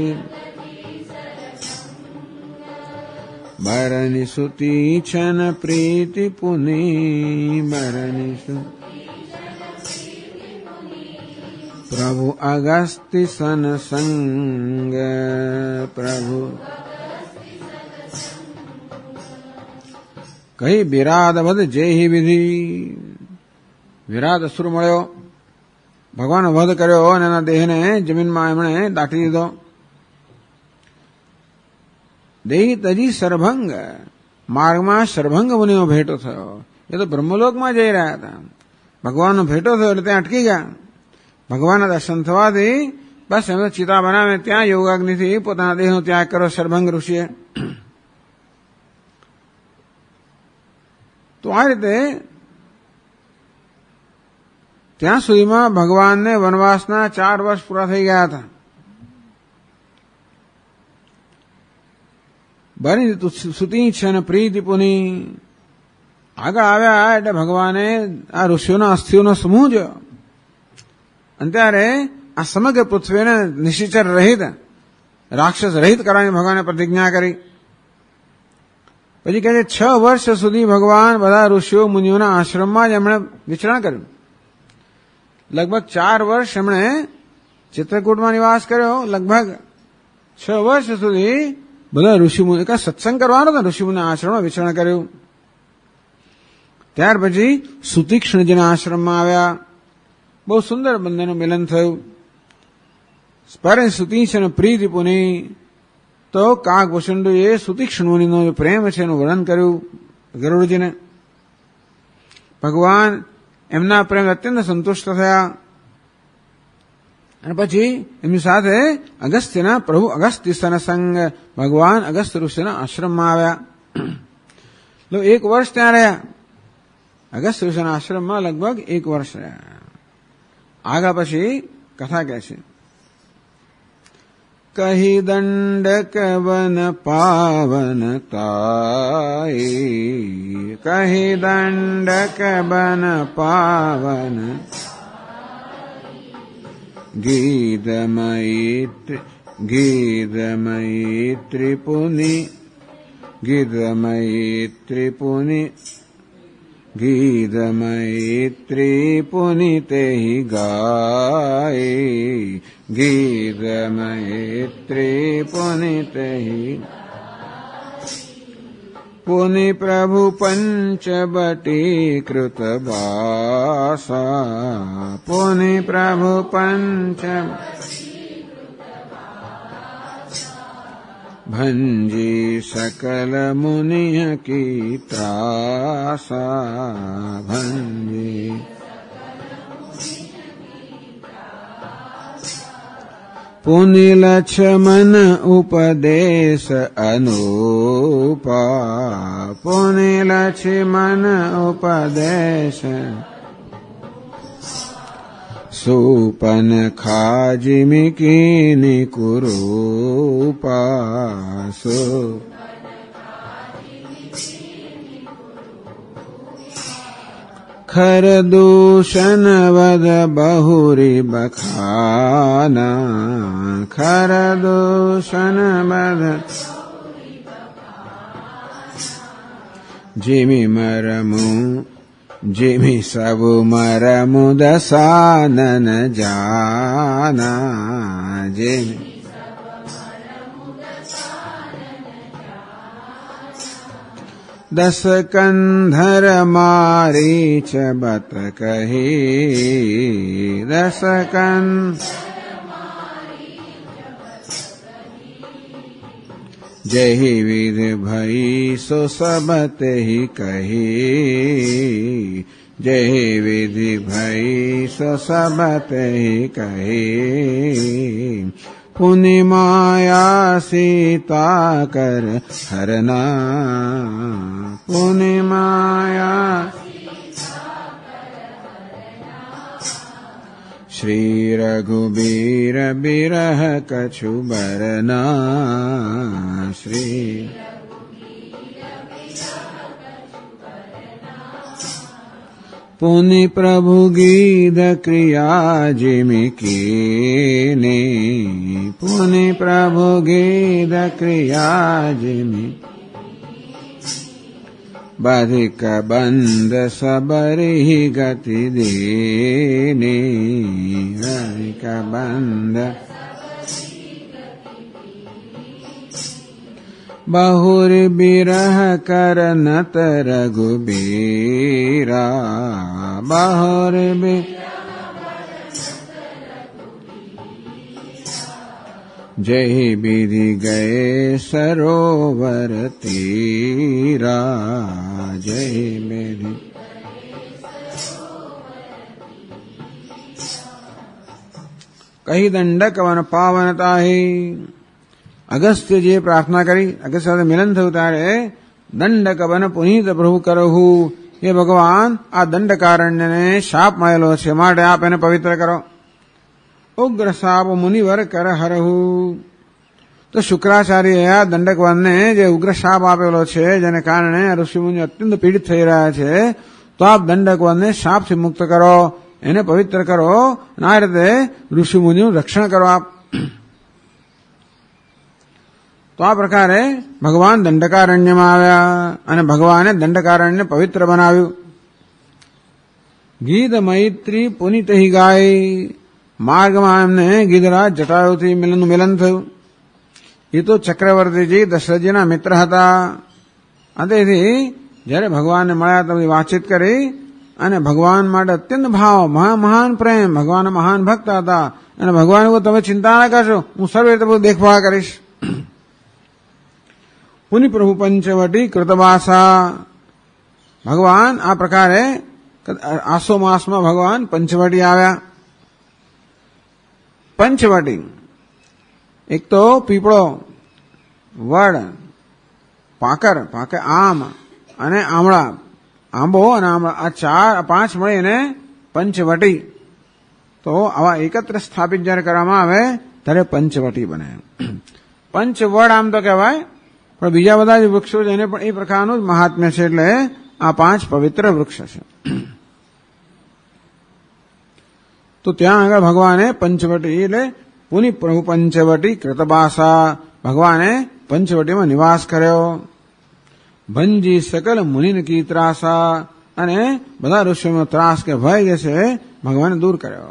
બરની સુતી છન પ્રીતિ પુની બરની પ્રભુ અગસ્તિ સન સંગ પ્રભુ કહી બિરાદ વધ જેહી વિધિ. વિરાદ અસુર મળ્યો, ભગવાન વધ કર્યો અને એના દેહને જમીનમાં એમણે દાટી દીધો. દેહી તજી સરભંગ, માર્ગમાં સરભંગ મુનિનો ભેટો થયો. એ તો બ્રહ્મલોકમાં જઈ રહ્યા હતા, ભગવાનનો ભેટો થયો એટલે ત્યાં અટકી ગયા. ભગવાનના દર્શન થવાથી બસ એમને ચિતા બનાવે ત્યાં યોગાગ્નિથી પોતાના દેહનો ત્યાગ કર્યો સરભંગ ઋષિએ. તો આ રીતે ત્યાં સુધીમાં ભગવાનને વનવાસના 4 વર્ષ પૂરા થઈ ગયા હતા. બની સુતી છે ને પ્રીતિ પુની. આગળ આવ્યા એટલે ભગવાને આ ઋષિઓના અસ્થિઓનો સમૂહ જોયો અને ત્યારે આ સમગ્ર પૃથ્વીને નિશ્ચર રહિત, રાક્ષસ રહિત કરવાની ભગવાને પ્રતિજ્ઞા કરી. પછી કહે છે 6 વર્ષ સુધી ભગવાન બધા ઋષિઓ મુનિઓના આશ્રમમાં જ એમણે વિચરણ કર્યું. લગભગ 4 વર્ષ એમણે ચિત્રકૂટમાં નિવાસ કર્યો. લગભગ 6 વર્ષ સુધી બધા ઋષિમુનિ સત્સંગ કરવાનો હતો, ઋષિમુનિના આશ્રમમાં વિચરણ કર્યું. ત્યાર પછી સુતીક્ષ્ણજીના આશ્રમમાં આવ્યા. બહુ સુંદર બંનેનું મિલન થયું. સ્પરે સુતી છે ને પ્રીતિ પુની. તો કાગભૂષણજીએ સુતીક્ષ્ણ મુનિનો જે પ્રેમ છે એનું વર્ણન કર્યું ગરુડજીને. ભગવાન એમના પ્રેમ અત્યંત સંતુષ્ટ થયા અને પછી એમની સાથે અગસ્ત્યના પ્રભુ અગસ્ત્ય સંગ ભગવાન અગસ્ત્ય ઋષિના આશ્રમમાં આવ્યા. 1 વર્ષ ત્યાં રહ્યા. અગસ્ત્ય ઋષિના આશ્રમમાં લગભગ 1 વર્ષ રહ્યા. આગળ પછી કથા કહે છે, कही दंडक वन पावनताई, कही दंडक वन पावन, गीतमयी त्रिपुनि, गीतमयी त्रिपुनि, गीतमयी त्रिपुनि तेहि गाये, गीतमयी त्रिपुनि तेहि। पुनि प्रभु पंचवटी कृत बासा, पुनि प्रभु पंच भंजी सकल मुनिय की त्रासा, भंजी पुनि लक्ष्मण उपदेश अनूपा, पुनि लक्ष्मण उपदेश सुपन खाजिमि कीनि कुरूपा, खर दूषण वद बहुरी बखाना, खर दूषण वद जिमि मरमु, जिमि सबु मरमु दसानन जाना, जिमि दस कंधर मारीच बत कही, दस जहि विधि भई सो सब तेहि कही, जहि विधि भई सो सब तेहि कही। पुनि माया सीता कर हरना, पुनि माया श्री रघुबीर बिरह कछु बरना, श्री पुनि प्रभु गीध क्रिया जिमि कीने, पुनि प्रभु गीध क्रिया जिमि बाधिक बंद सबरि गति दीने, बाधिक बंद बहुर बिरह करनत रघुबीरा, बहुर जहि विधि गए सरोवर तीरा, जहि विधि कही दंडक वन पावनताहि। अगस्त्य जी प्रार्थना करी, अगस्त्य સાથે મિલન થયું ત્યારે દંડક વન પુનીત પ્રભુ કરહુ, हे ભગવાન આ દંડકારણ્યને શાપ મળેલો છે માટે આપ એને પવિત્ર કરો। ઉગ્ર શાપ મુનિવર કર હરહુ। તો શુક્રાચાર્ય આ દંડક વનને જે ઉગ્ર શાપ આપેલો છે જેને કારણે ઋષિમુનિ અત્યંત પીડિત થઈ રહ્યા છે, તો આપ દંડક વનને શાપથી મુક્ત કરો, એને પવિત્ર કરો અને આ રીતે ઋષિમુનિનું રક્ષણ કરો આપ। તો આ પ્રકારે ભગવાન દંડકારણ્યમાં આવ્યા અને ભગવાને દંડકારણ્ય પવિત્ર બનાવ્યું। ગીધ મૈત્રી પુનિત હિ ગાય, માર્ગમાં એમને ગીધરાજ જટાયુથી મિલન થયું। એ તો ચક્રવર્તીજી દશરથજીના મિત્ર હતા અને તેથી જ્યારે ભગવાનને મળ્યા તો વાતચીત કરી અને ભગવાન માટે અત્યંત ભાવ, મહાન પ્રેમ, ભગવાન મહાન ભક્ત હતા અને ભગવાન તમે ચિંતા ના કરશો, હું સર્વે રીતે બધું દેખભાળ કરીશ। પુનિ પ્રભુ પંચવટી કૃતવાસા, ભગવાન આ પ્રકારે આસો માસમાં ભગવાન પંચવટી આવ્યા। પંચવટી એક તો પીપળો, વડ, પાકર આમ અને આમળા, આંબો અને આમળા, આ ચાર પાંચ મળીને પંચવટી। તો આવા એકત્ર સ્થાપિત જ્યારે કરવામાં આવે ત્યારે પંચવટી બને. પંચવડ આમ તો કહેવાય, પણ બીજા બધા જ વૃક્ષો છે એને પણ એ પ્રકારનું જ મહાત્મ્ય છે. એટલે આ 5 પવિત્ર વૃક્ષ છે. તો ત્યાં આગળ ભગવાને પંચવટી એટલે પુનિ પ્રભુ પંચવટી કૃતબાસા, ભગવાને પંચવટીમાં નિવાસ કર્યો. ભંજી સકલ મુનિન કી ત્રાસા, અને બધા ઋષિઓનો ત્રાસ કે ભય જે છે ભગવાને દૂર કર્યો.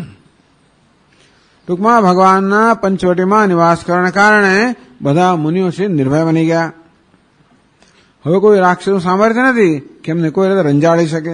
ટૂંકમાં ભગવાનના પંચવટીમાં નિવાસ કરવાને કારણે બધા મુનિઓ છે નિર્ભય બની ગયા. હવે કોઈ રાક્ષસનું સામર્થ્ય નથી કે એમને કોઈ રીતે રંજાડી શકે.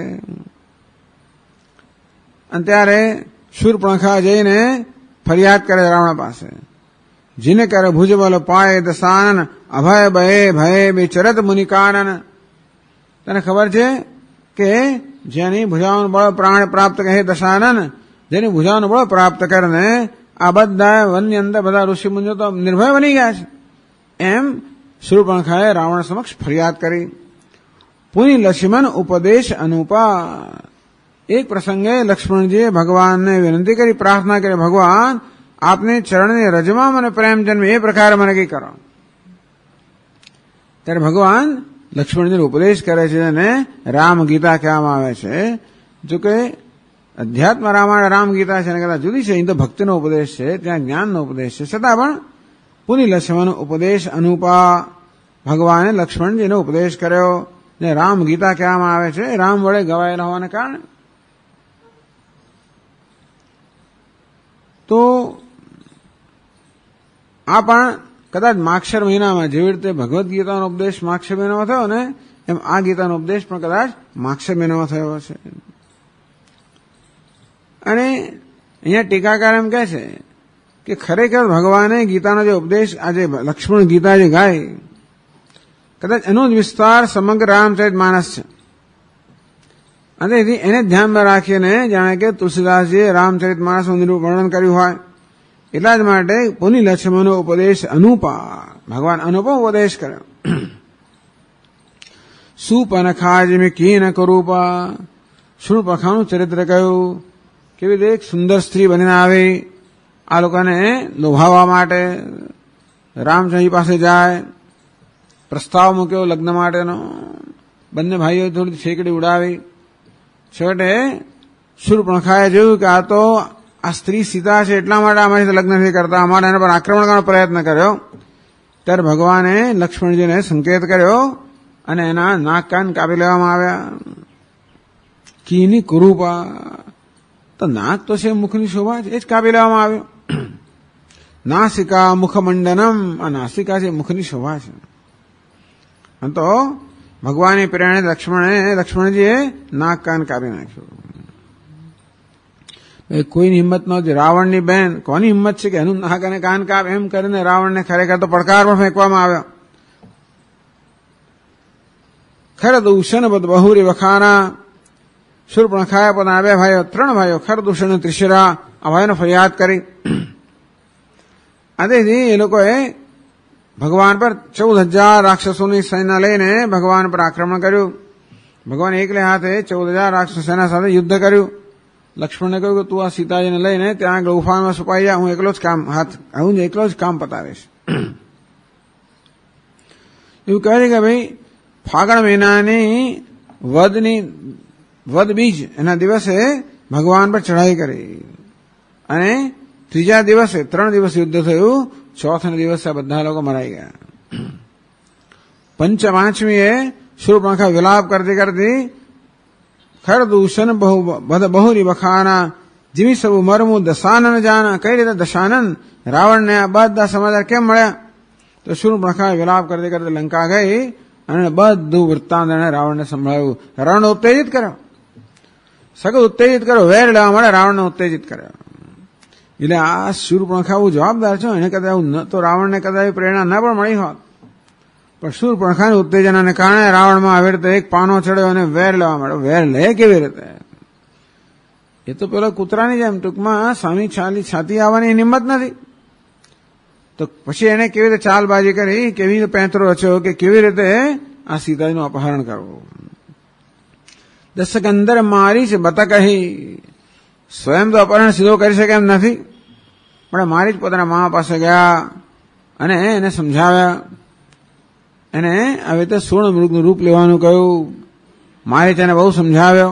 અને ત્યારે શૂર્પણખા જઈને ફરિયાદ કરે રાવણ પાસે, જીને કરે ભુજબલ પાય દસાનન, અભય ભય ભય બેચરત મુનિકાનન. તને ખબર છે કે જેની ભુજાઓનું બળ પ્રાણ પ્રાપ્ત કહે દશાનન, જેની ભુજાઓનું બળ પ્રાપ્ત કરીને આ બધા વનની અંદર બધા ઋષિ મુનિઓ તો નિર્ભય બની ગયા છે. એમ શૂર્પણખાએ રાવણ સમક્ષ ફરિયાદ કરી. પુનિ લક્ષ્મણ ઉપદેશ અનુપા. એક પ્રસંગે લક્ષ્મણજીએ ભગવાનને વિનંતી કરી, પ્રાર્થના કરી, ભગવાન આપને ચરણની રજમાં મને પ્રેમ જન્મે એ પ્રકારે મને કઈ કરો. ત્યારે ભગવાન લક્ષ્મણજીને ઉપદેશ કરે છે અને રામ ગીતા કહેવામાં આવે છે. જોકે અધ્યાત્મ રામાયણ રામ ગીતા છે એને કદાચ જુદી છે. અહીં તો ભક્તિનો ઉપદેશ છે, ત્યાં જ્ઞાનનો ઉપદેશ છે. છતાં પણ પુનિ લક્ષ્મણ ઉપદેશ અનુપા, ભગવાને લક્ષ્મણજીને ઉપદેશ કર્યો. ને રામ ગીતા કહેવામાં આવે છે રામ વડે ગવાયેલા હોવાને કારણે. તો આ પણ કદાચ માક્ષર મહિનામાં જેવી રીતે ભગવદ્ ગીતાનો ઉપદેશ માક્ષર મહિનામાં થયો ને, એમ આ ગીતાનો ઉપદેશ પણ કદાચ માક્ષર મહિનામાં થયો હશે. અને અહીંયા ટીકાકાર એમ કહે છે કે ખરેખર ભગવાને ગીતાનો જે ઉપદેશ આજે લક્ષ્મણ ગીતા જે ગાય, કદાચ એનો જ વિસ્તાર સમગ્ર રામચરિત માનસ છે. અને એને ધ્યાનમાં રાખીને જાણે કે તુલસીદાસજીએ રામચરિત માનસનું વર્ણન કર્યું હોય. એટલા જ માટે પુનિ લક્ષ્મણનો ઉપદેશ અનુપા, ભગવાન અનુપમ ઉપદેશ કર્યો. સુપનખાજિ કીન કરૂપા, શૂર્પણખાનું ચરિત્ર કહ્યું. કેવી રીતે એક સુંદર સ્ત્રી બનીને આવી આ લોકોને લોભાવવા માટે. રામચંદ્રજી પાસે જાય, પ્રસ્તાવ મૂક્યો લગ્ન માટેનો. બંને ભાઈઓ થોડી છેકડી ઉડાવી. છેવટે શૂર્પણખાએ જોયું કે આ તો આ સ્ત્રી સીતા છે, એટલા માટે અમારી લગ્ન નથી કરતા, અમારે એના પર આક્રમણ કરવાનો પ્રયત્ન કર્યો. ત્યારે ભગવાને લક્ષ્મણજીને સંકેત કર્યો અને એના નાક કાન કાપી લેવામાં આવ્યા. કીની કુરૂપા, તો નાક તો છે મુખની શોભા છે, એ જ કાપી લેવામાં આવ્યો. નાસિકા મુખમંડનમ, આ નાસિકા છે મુખની શોભા છે. તો ભગવાનની પ્રેરણે લક્ષ્મણજીએ નાક કાન કાપી નાખ્યું. કોઈની હિંમત નહોતી. રાવણની બેન, કોની હિંમત છે કે એનું નાક અને કાન કાપ, એમ કરીને રાવણને ખરેખર તો પડકાર પણ ફેંકવામાં આવ્યો. ખરદૂષણ બદ બહુરી વખાના, શૂર્પણખાએ પોતાના 2 ભાઈઓ 3 ભાઈઓ ખરદૂષણ ત્રિશિરા આ ભાઈઓને ફરિયાદ કરી. આથી એ લોકોએ ભગવાન પર 14,000 રાક્ષસોની સેના લઈને ભગવાન પર આક્રમણ કર્યું. ભગવાન એકલે હાથે 14,000 રાક્ષસ સેના સાથે યુદ્ધ કર્યું. લક્ષ્મણને કહ્યું કે તું આ સીતાજીને લઈને ત્યાં ગુફામાં છુપાઈ જા, હું એકલો જ કામ પતાવીશ. એવું કહે છે કે ભાઈ ફાગણ મહિનાની વદ બીજ એના દિવસે ભગવાન પર ચઢાઈ કરી અને 3જા દિવસે 3 દિવસ યુદ્ધ થયું. 4થા દિવસે બધા લોકો મરાઈ ગયા. 5મીએ શૂર્પણખા વિલાપ કરતી કરતી ખરદૂષણ બહુરી વખાના, જીવી સબુ મરમું દશાનન જાના. કઈ રીતે દશાનન, રાવણને આ બધા સમાચાર કેમ મળ્યા? તો શૂર્પણખા વિલાપ કરતી કરતી લંકા ગઈ અને બધું વૃત્તાંત એને રાવણને સંભળાવ્યું. રાવણને ઉત્તેજિત કર્યો, સગત ઉત્તેજિત કર્યો, વેર લેવા માટે રાવણને ઉત્તેજિત કર્યો. એટલે આ શૂર્પણખા એવું જવાબદાર છે. એને કદાચ ન તો રાવણને કદાચ પ્રેરણા ન પણ મળી હોત, પણ શૂર્પણખાના ઉત્તેજનાને કારણે રાવણમાં આવી રીતે એક પાનો ચડ્યો અને વેર લેવા માંડ્યો. વેર લે કેવી રીતે? એ તો પેલો કૂતરાની જેમ ટૂંકમાં સામી છાતી આવવાની હિંમત નથી. તો પછી એને કેવી રીતે ચાલબાજી કરી, કેવી રીતે પેંતરો રચ્યો કે કેવી રીતે આ સીતાજીનું અપહરણ કરવું. 10 અંદર મારી છે બતા કહી, સ્વયં તો અપહરણ સીધો કરી શકે એમ નથી. પણ મારી જ પોતાના મા પાસે ગયા અને એને સમજાવ્યા. એને આવી રીતે સુવર્ણ મૃગનું રૂપ લેવાનું કહ્યું. મારી તેને બહુ સમજાવ્યો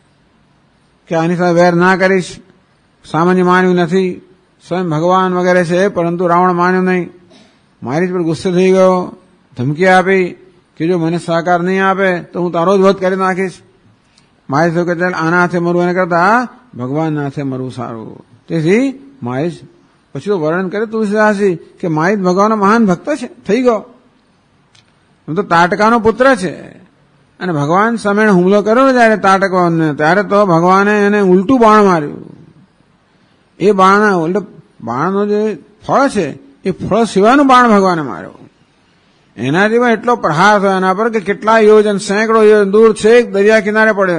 કે આની સાથે વેર ના કરીશ. સામાન્ય માન્યું નથી, સ્વયં ભગવાન વગેરે છે, પરંતુ રાવણ માન્યો નહીં. મારી જ પર ગુસ્સે થઈ ગયો, ધમકી આપી કે જો મને સહકાર નહીં આપે તો હું તારો જ વધ કરી નાખીશ. મારી થયું કે ચાલ આના હાથે મરવું એને કરતા ભગવાનના હાથે મરવું સારું. તેથી મારી પછી તો વર્ણન કરે તુલસીદાસજી કે મારી ભગવાનનો મહાન ભક્ત છે થઈ ગયો. એમ તો તાટકાનો પુત્ર છે અને ભગવાન સામે હુમલો કર્યો ને જયારે તાટકવાને, ત્યારે તો ભગવાને એને ઉલટું બાણ માર્યું. એ બાણનો જે ફળ છે એ ફળ સિવાયનું બાણ ભગવાને માર્યો. એનાથી પણ એટલો પ્રહાર થયો એના પર કે કેટલા યોજન, સેંકડો યોજન દૂર છે, દરિયા કિનારે પડ્યો.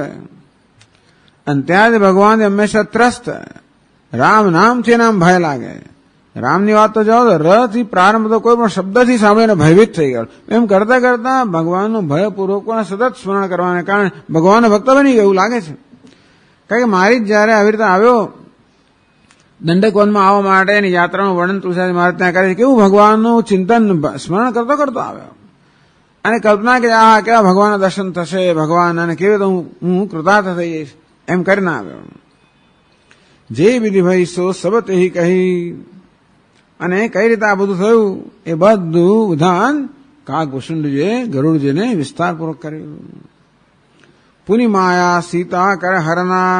અને ત્યાંથી ભગવાન હંમેશા ત્રસ્ત, રામ નામથી એના ભય લાગે. રામની વાત તો જાઓ તો રથી પ્રારંભ તો કોઈ પણ શબ્દથી સાંભળીને ભયભીત થઈ ગયો. એમ કરતા કરતા ભગવાનનું ભયપૂર્વક સતત સ્મરણ કરવાને કારણે ભગવાનનો ભક્ત બની ગયો એવું લાગે છે. કારણ કે મારી જ જયારે આવી રીતે આવ્યો દંડક વનમાં આવવા માટે એની યાત્રાનું વર્ણન તુલસીદાસ મહારાજ ત્યાં કરે છે. કેવું ભગવાનનું ચિંતન સ્મરણ કરતો કરતો આવ્યો અને કલ્પના કે આ કેવા ભગવાનના દર્શન થશે, ભગવાન અને કેવી રીતે હું કૃતાર્થ થઈ જઈશ એમ કરીને આવ્યો. જે વિધિ ભાઈ સો સબ તેહી કહી. અને કઈ રીતે આ બધું થયું એ બધું વિધાન કાગભૂષણજીએ ગરુડજીને વિસ્તારપૂર્વક કર્યું. પુની માયા સીતા કર હરના.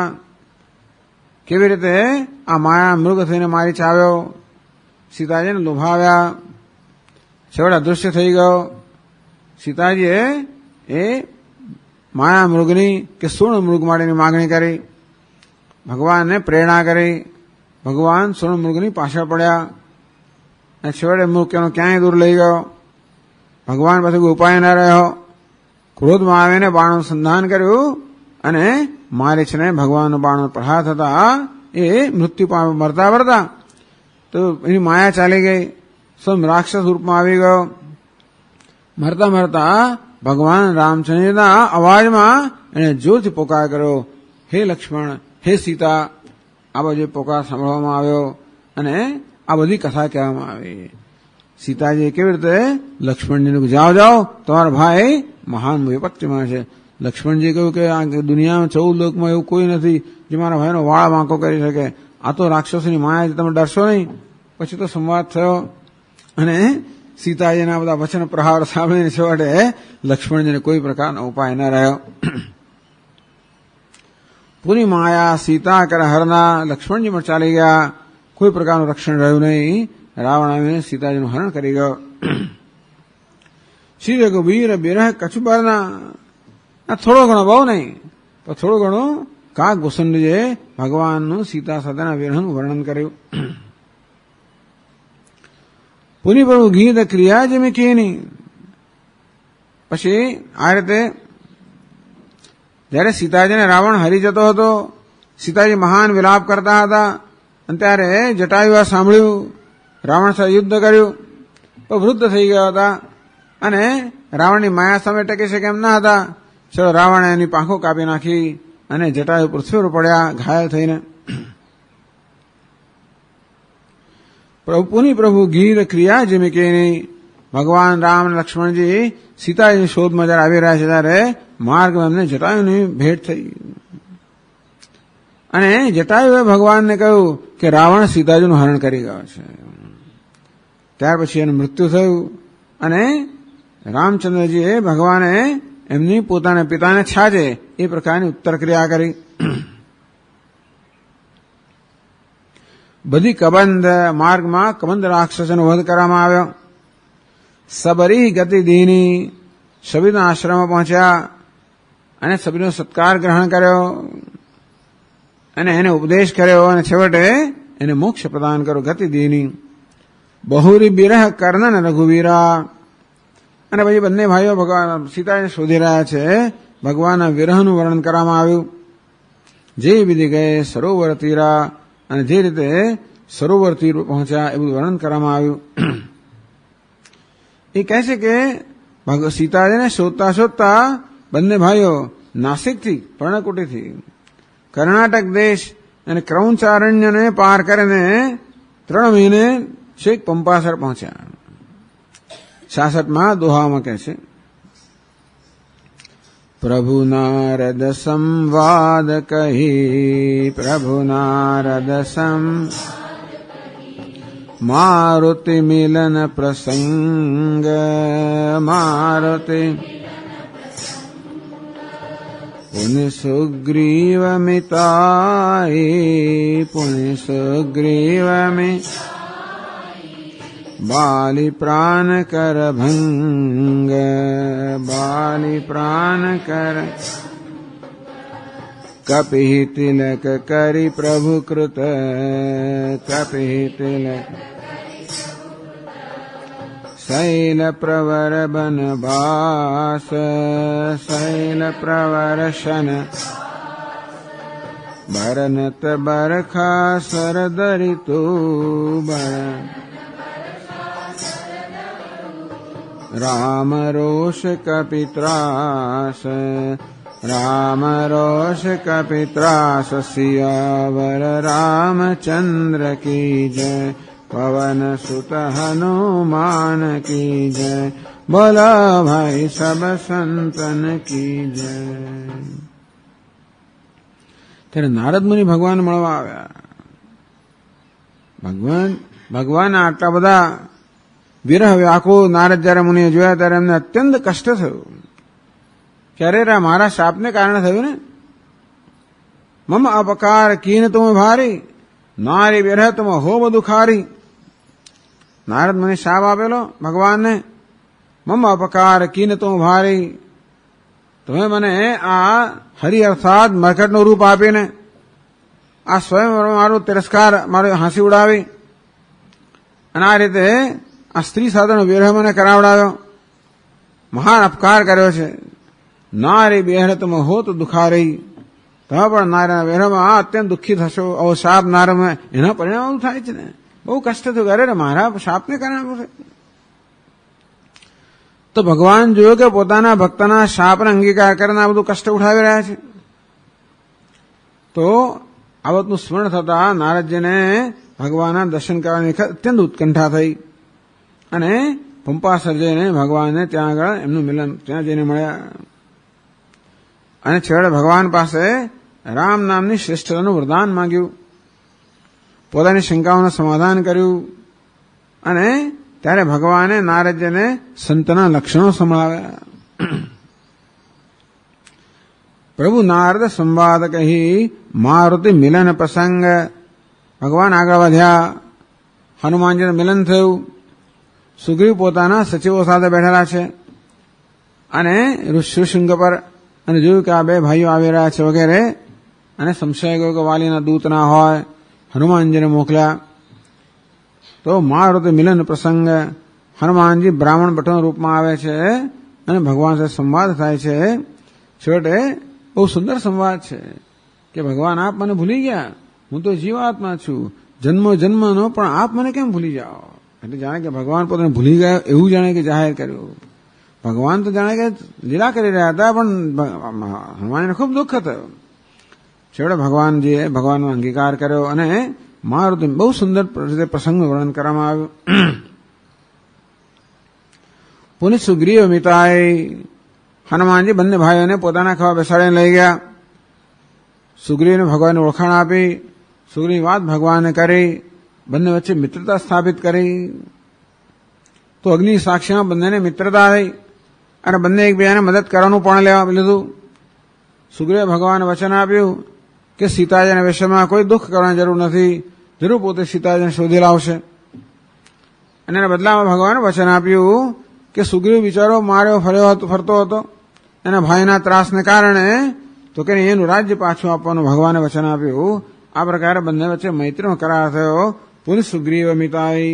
કેવી રીતે આ માયા મૃગ થઈને મારી ચાવ્યો, સીતાજીને લુભાવ્યા, છેવટે અદૃશ્ય થઈ ગયો. સીતાજીએ એ માયા મૃગની કે સુવર્ણ મૃગ માટેની માગણી કરી, ભગવાનને પ્રેરણા કરી. ભગવાન સુવર્ણ મૃગની પાછળ પડ્યા અને છેવટે મૃગ એનો ક્યાંય દૂર લઈ ગયો. ભગવાન પાસે કોઈ ઉપાય ન રહ્યો. ક્રોધમાં આવીને બાણનું સંધાન કર્યું અને મારીચને ભગવાનનો બાણનો પ્રહાર થતા એ મૃત્યુ પામે મરતા મરતા. તો એની માયા ચાલી ગઈ, સ્વયં રાક્ષસ રૂપમાં આવી ગયો. મરતા મરતા ભગવાન રામચંદ્રના અવાજમાં એને જોરથી પોકાર કર્યો, હે લક્ષ્મણ, હે સીતા. આ બધો પોકાર સાંભળવામાં આવ્યો અને આ બધી કથા કહેવામાં આવી. સીતાજી કેવી રીતે લક્ષ્મણજીને જાઓ જાઓ તમારા ભાઈ મહાન વિપત્તિમાં છે. લક્ષ્મણજી કહ્યું કે આ દુનિયામાં 14 લોકમાં એવું કોઈ નથી જે મારા ભાઈનો વાળ વાંકો કરી શકે. આ તો રાક્ષસોની માયા, તમે ડરશો નહીં. પછી તો સંવાદ થયો અને સીતાજીના બધા વચન પ્રહાર સાંભળીને છેવટે લક્ષ્મણજીને કોઈ પ્રકારનો ઉપાય ન રહ્યો. પુની માયા સીતા કર હરના. લક્ષ્મણજી પણ ચાલી ગયા, કોઈ પ્રકારનું રક્ષણ રહ્યું નહીં. રાવણ આવીને સીતાજીનું હરણ કરી ગયો. શ્રી રઘુવીર બિરહ કછુબરના. થોડો ઘણો, બહુ નહીં પણ થોડું ઘણું કાગભૂષણજીએ ભગવાનનું સીતા સાથેના વિરહનું વર્ણન કર્યું. પુની પ્રભુ ગીત ક્રિયા જેમી કીની. પછી આ રીતે જયારે સીતાજીને રાવણ હરી જતો હતો, સીતાજી મહાન વિલાપ કરતા હતા અને ત્યારે જટાયુએ સાંભળ્યું, રાવણ સાથે યુદ્ધ કર્યું તો વૃદ્ધ થઈ ગયા હતા અને રાવણની માયા સામે ટકી શકે એમ ના હતા. ચલો રાવણે એની પાંખો કાપી નાખી અને જટાયુ પૃથ્વી પર પડ્યા ઘાયલ થઈને. પુની પ્રભુ ગીર ક્રિયા જેમી કે ભગવાન રામ અને લક્ષ્મણજી સીતાજીની શોધમાં જયારે આવી રહ્યા છે ત્યારે માર્ગમાં એમને જટાયુની ભેટ થઈ અને જટાયુએ ભગવાનને કહ્યું કે રાવણ સીતાજીનું હરણ કરી ગયો છે. ત્યાર પછી એનું મૃત્યુ થયું અને રામચંદ્રજીએ ભગવાને એમની પોતાના પિતાને છાજે એ પ્રકારની ઉત્તર ક્રિયા કરી. બધી કબંધ માર્ગમાં કબંધ રાક્ષસોનો વધ કરવામાં આવ્યો. સબરી ગતિ દીની. સબીના આશ્રમમાં પહોંચ્યા અને સબીનો સત્કાર ગ્રહણ કર્યો અને એને ઉપદેશ કર્યો અને છેવટે એને મોક્ષ પ્રદાન કર્યો. ગતિ દીની. બહુરી બિરહ કર્ણન રઘુવીરા. અને પછી બંને ભાઈઓ ભગવાન સીતાને શોધી રહ્યા છે. ભગવાનના વિરહનું વર્ણન કરવામાં આવ્યું. જે વિધિ ગયે સરોવર તીરા. અને જે રીતે સરોવર તીર પહોંચ્યા એ બધું વર્ણન કરવામાં આવ્યું. એ કહે છે કે સીતાજીને શોધતા શોધતા બંને ભાઈઓ નાસિકથી, પર્ણકુટીથી કર્ણાટક દેશ અને ક્રૌંચારણ્યને પાર કરીને 3 મહિને છેક પંપાસર પહોંચ્યા. 66માં દોહામાં કહે છે, પ્રભુ નારદ સંવાદ કહી, પ્રભુ નારદ મારુતિ મિલન પ્રસંગ, મારુતિ પુનિ સુગ્રીવ મિતાઈ, પુનિ સુગ્રીવ બાલી પ્રાણ કર ભંગ, બાલી પ્રાણ કર કપિ તિલક કરી પ્રભુ કૃત, કપિ તિલક શૈલ પ્રવર બનવાસ, શૈલ પ્રવર્શન બરનત બરખા સરદરિતુ બર, રામ રોષ કપિત્રાસ, રામ રોષ કપિત્રાસ, સિયાવર રામચંદ્ર કી જય, પવન સુત હનુમાન કી જય, બોલા ભાઈ સબ સંતન કી જય. ત્યારે નારદ મુનિ ભગવાન મળવા આવ્યા. ભગવાન આટલા બધા વિરહ વ્યાકુળ નારદ જયારે મુનિએ જોયા ત્યારે એમને અત્યંત કષ્ટ થયું. ક્યારે રે મારા શાપને કારણે થયું ને. મમ અપકાર કીન તુમ ભારી, નારી વિરહ તુમ હો દુખારી. નારદ મુનિ શાપ આપેલો ભગવાનને, મમ અપકાર કીન તુમ ભારી, તમે મને આ હરિ અર્થાત મરકટનું રૂપ આપીને આ સ્વયં મારું તિરસ્કાર, મારો હાંસી ઉડાવી અને આ રીતે આ સ્ત્રી સાથેનો વિરહ મને કરાવડાવ્યો, મહાન અપકાર કર્યો છે. નારી બેહરતમ હો તો દુખારી, તમે પણ નારીના વિરહમાં અત્યંત દુઃખી થશો. આવો શાપ નારમાં એના પરિણામ આવું થાય છે ને. બહુ કષ્ટ થયું. અરે મારા શાપને કારણે આવું છે. તો ભગવાન જોયું કે પોતાના ભક્તના શાપને અંગીકાર કરીને આ બધું કષ્ટ ઉઠાવી રહ્યા છે. તો આ બધું સ્મરણ થતા નારદજીને ભગવાનના દર્શન કરવાની અત્યંત ઉત્કંઠા થઈ અને પંપાસર જઈને ભગવાનને ત્યાં આગળ એમનું મિલન ત્યાં જઈને મળ્યા અને છેવટે ભગવાન પાસે રામ નામની શ્રેષ્ઠતાનું વરદાન માંગ્યું, પોતાની શંકાઓનું સમાધાન કર્યું અને ત્યારે ભગવાને નારદજીને સંતના લક્ષણો સંભળાવ્યા. પ્રભુ નારદ સંવાદ કહી, મારુતિ મિલન પ્રસંગ. ભગવાન આગળ વધ્યા, હનુમાનજીનું મિલન થયું. સુગ્રીવ પોતાના સચિવો સાથે બેઠેલા છે અને ઋષિશૃંગ પર અને જોયું કે આ બે ભાઈઓ આવી રહ્યા છે વગેરે અને સંશય ગયો કે વાલીના દૂત ના હોય. હનુમાનજીને મોકલ્યા. તો મારુતિ મિલન પ્રસંગ. હનુમાનજી બ્રાહ્મણ ભટ્ટના રૂપમાં આવે છે અને ભગવાન સાથે સંવાદ થાય છે. છેવટે બહુ સુંદર સંવાદ છે કે ભગવાન આપ મને ભૂલી ગયા, હું તો જીવાત્મા છું, જન્મો જન્મનો, પણ આપ મને કેમ ભૂલી જાઓ. એટલે જાણે કે ભગવાન પોતાને ભૂલી ગયા એવું જાણે કે જાહેર કર્યું. ભગવાન તો જાણે કે લીલા કરી રહ્યા હતા, પણ હનુમાનને ખૂબ દુઃખ થયું. છેવટે ભગવાનજીએ ભગવાનનો અંગીકાર કર્યો અને મારુતિ બહુ સુંદર રીતે પ્રસંગનું વર્ણન કરવામાં આવ્યું. પુનિત સુગ્રીવ મિતાય. હનુમાનજી બંને ભાઈઓને પોતાના ખભા બેસાડીને લઈ ગયા. સુગ્રીવને ભગવાનને ઓળખાણ આપી, સુગ્રીવની વાત ભગવાને કરી, બંને વચ્ચે મિત્રતા સ્થાપિત કરી. તો અગ્નિ સાક્ષીમાં બંનેને મિત્રતા થઈ અને બંને એકબીજાને મદદ કરવાનું પણ લેવા લીધું. સુગ્રીવે ભગવાને વચન આપ્યું કે સીતાજીના વિષયમાં કોઈ દુઃખ કરવાની જરૂર નથી, જરૂર પોતે સીતાજીને શોધી લાવશે. અને એના બદલામાં ભગવાને વચન આપ્યું કે સુગ્રીવ બિચારો માર્યો ફરતો હતો એના ભાઈના ત્રાસને કારણે, તો કે એનું રાજ્ય પાછું આપવાનું ભગવાને વચન આપ્યું. આ પ્રકારે બંને વચ્ચે મૈત્રીનો કરાર થયો. પુનિ સુગ્રીવ મિતાઈ.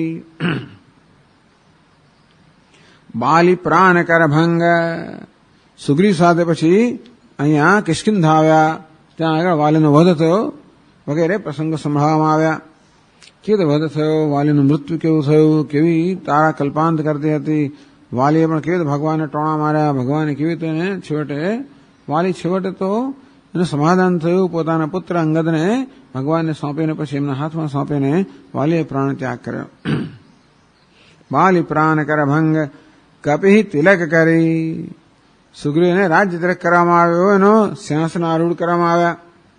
બાલી પ્રાણ કર ભંગ. સુગ્રીવ સાથે પછી અહીંયા કિષ્કિંધા આવ્યા, ત્યાં આગળ વાલીનો વધ થયો વગેરે પ્રસંગો સંભળાવવામાં આવ્યા. કેવી રીતે વધ થયો, વાલીનું મૃત્યુ કેવું થયું, કેવી તારા કલ્પાંત કરતી હતી, વાલીએ પણ કેવી રીતે ભગવાનને ટોણા માર્યા, ભગવાને કેવી રીતે છેવટે વાલી છેવટે તો એનું સમાધાન થયું. પોતાના પુત્ર અંગદને ભગવાનને સોંપીને પછી એમના હાથમાં સોંપીને વાલીએ પ્રાણ ત્યાગ કર્યો. વાલી પ્રાણ કર ભંગ કપિ તિલક કરી. સુગ્રીવને રાજ્ય તિલક કરવામાં આવ્યો, એનો સિંહાસન આરૂઢ કરવામાં આવ્યા.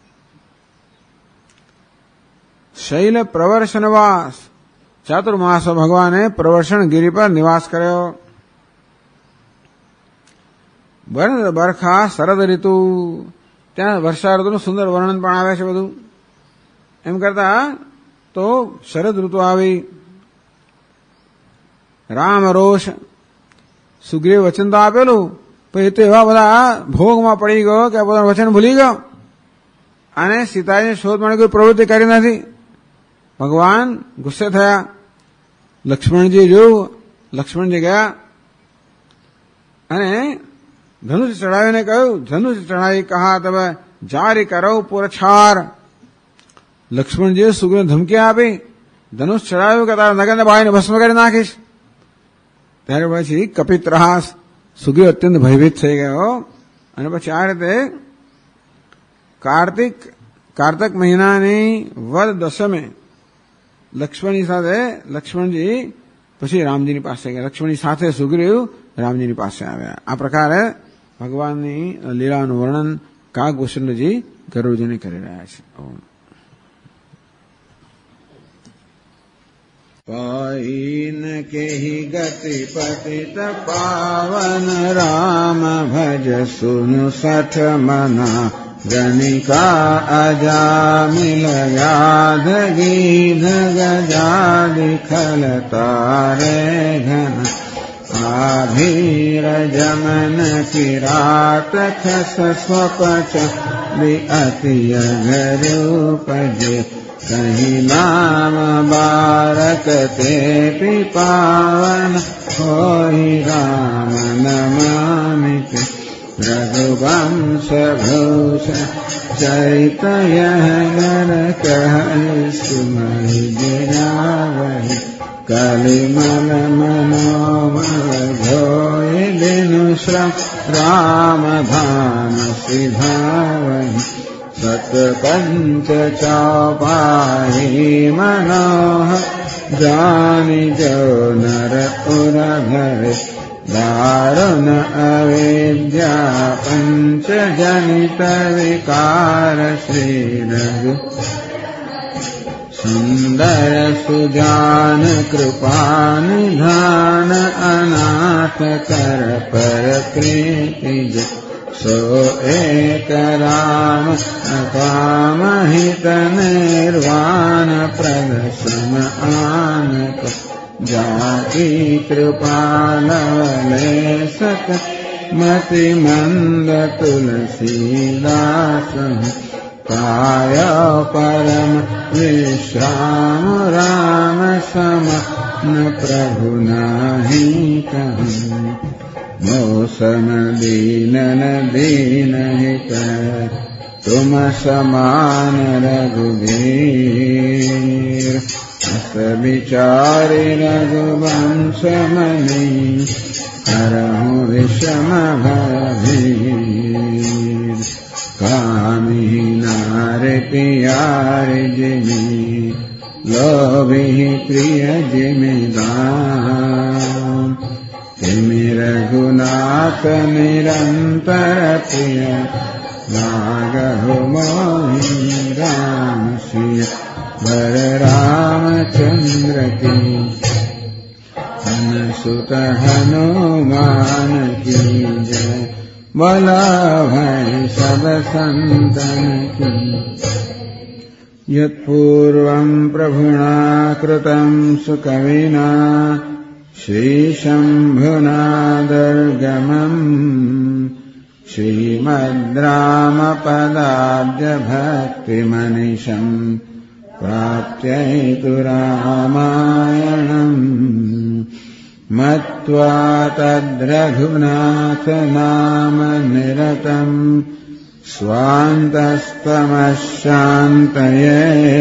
શૈલ પ્રવર્ષનવાસ. ચાતુર્માસ ભગવાને પ્રવર્ષણ ગિરી પર નિવાસ કર્યો. બરખા શરદ ઋતુ. ત્યાં વર્ષા ઋતુનું સુંદર વર્ણન પણ આવે છે. બધું એમ કરતા તો શરદ ઋતુ આવી. રામ રોષ. સુગ્રીવ વચન તો આપેલું, પણ એ તો એવા બધા ભોગમાં પડી ગયો કે પોતાનું વચન ભૂલી ગયો અને સીતાજીની શોધ માટે કોઈ પ્રવૃત્તિ કરી નથી. ભગવાન ગુસ્સે થયા. લક્ષ્મણજી જોયું. લક્ષ્મણજી ગયા અને ધનુષ ચડાવીને કહ્યું, ધનુષ ચડાવી કહા તમે જારી કરો પુરછાર. લક્ષ્મણજીએ સુગ્રીવને ધમકી આપી, ધનુષ ચડાવ્યું કે તારા નગરને બાળીને ભસ્મ કરી નાખીશ. ત્યારે પછી કપિત્રહાસ. સુગ્રીવ અત્યંત ભયભીત થઈ ગયો અને પછી આ રીતે કારતક મહિનાની વદ દશમે લક્ષ્મણજી પછી રામજીની પાસે ગયા. લક્ષ્મણજી સાથે સુગ્રીવ રામજીની પાસે આવ્યા. આ પ્રકારે ભગવાનની લીલાનું વર્ણન કાગભૂષણજી ગરુડજીને કરી રહ્યા છે. पाइन केहि गति पतित पावन राम भज सुनु सठ मना गणिका अजामिल याद गीध गजादि खल तारे घन आभीर जमन किरात खस स्वपच विअतिय गरूपजे कहीं नाम बारक ते पावन होई राम नमामि रघुवंश भूष चरित यह नर कह सुमहि गिरावहि कलिमल मनोमल धोय दिनु श्रम राम धाम सिधावहि सत पंच चौपाही मनोहर जानि जो नर उर घर दारुण अविद्या पंच जनित विकार श्री रघु सुंदर सुजान कृपा निधान अनाथ कर पर प्रीति सो एक राम अकाम हित निर्वाण प्रद सम आनक जाति कृपालवले सत मति मंद तुलसीदास काय परम विश्राम राम सम न प्रभु नाही कहूँ मौसम दीनन दीन हित तुम समान रघुवीर अस विचारि रघुवंश मनि हरहु विषम भयभीर कामी नारि प्यारि जिमि लोभी प्रिय जिमिदान तिमि रघुनाथ निरंतर प्रिय लागहु मोहि राम सिय वर रामचंद्र की अनुसुत हनुमान की जय बोला भय सब संतन की यत्पूर्वं प्रभुना कृतं सुकविना श्रीशम्भुना दुर्गमम् श्रीमद्रामपदाब्जभक्तिमनिशम् प्राप्त्यैतु रामायणम् मत्वा तद्रघुनाथ नाम निरतम् स्वान्तस्तमशान्तये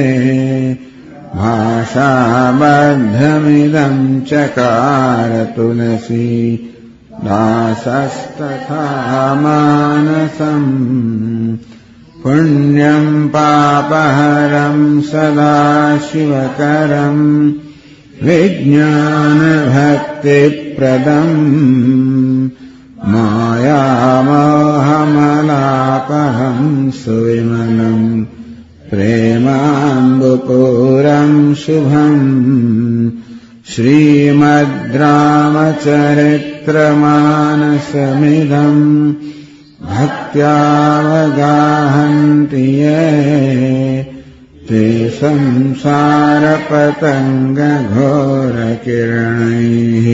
भाषाबद्धमिदं चकार तुलसी दासस्तथा मानसम् पुण्यम् पापहरम् सदाशिवकरम् विज्ञानभक्तिप्रदम् मायामोहमलापहम् सुविमलम् प्रेमाम्बुपूरम् शुभम् श्रीमद्रामचरित्रमानसमिदम् भक्त्यावगाहन्ति ये ते संसारपतङ्गघोरकिरणैः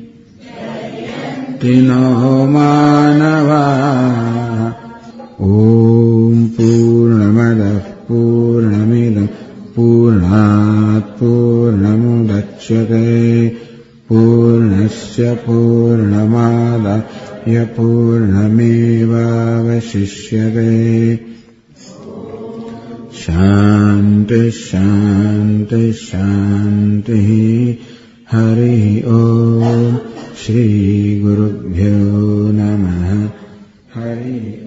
तिनो मानवा ॐ पूर्णमदः पूर्णमिदं पूर्णात् पूर्णमुदच्यते पूर्णस्य पूर्णमादाय पूर्णमेवावशिष्यते शान्तिः शान्तिः शान्तिः हरिः ॐ श्रीगुरुभ्यो नमः हरिः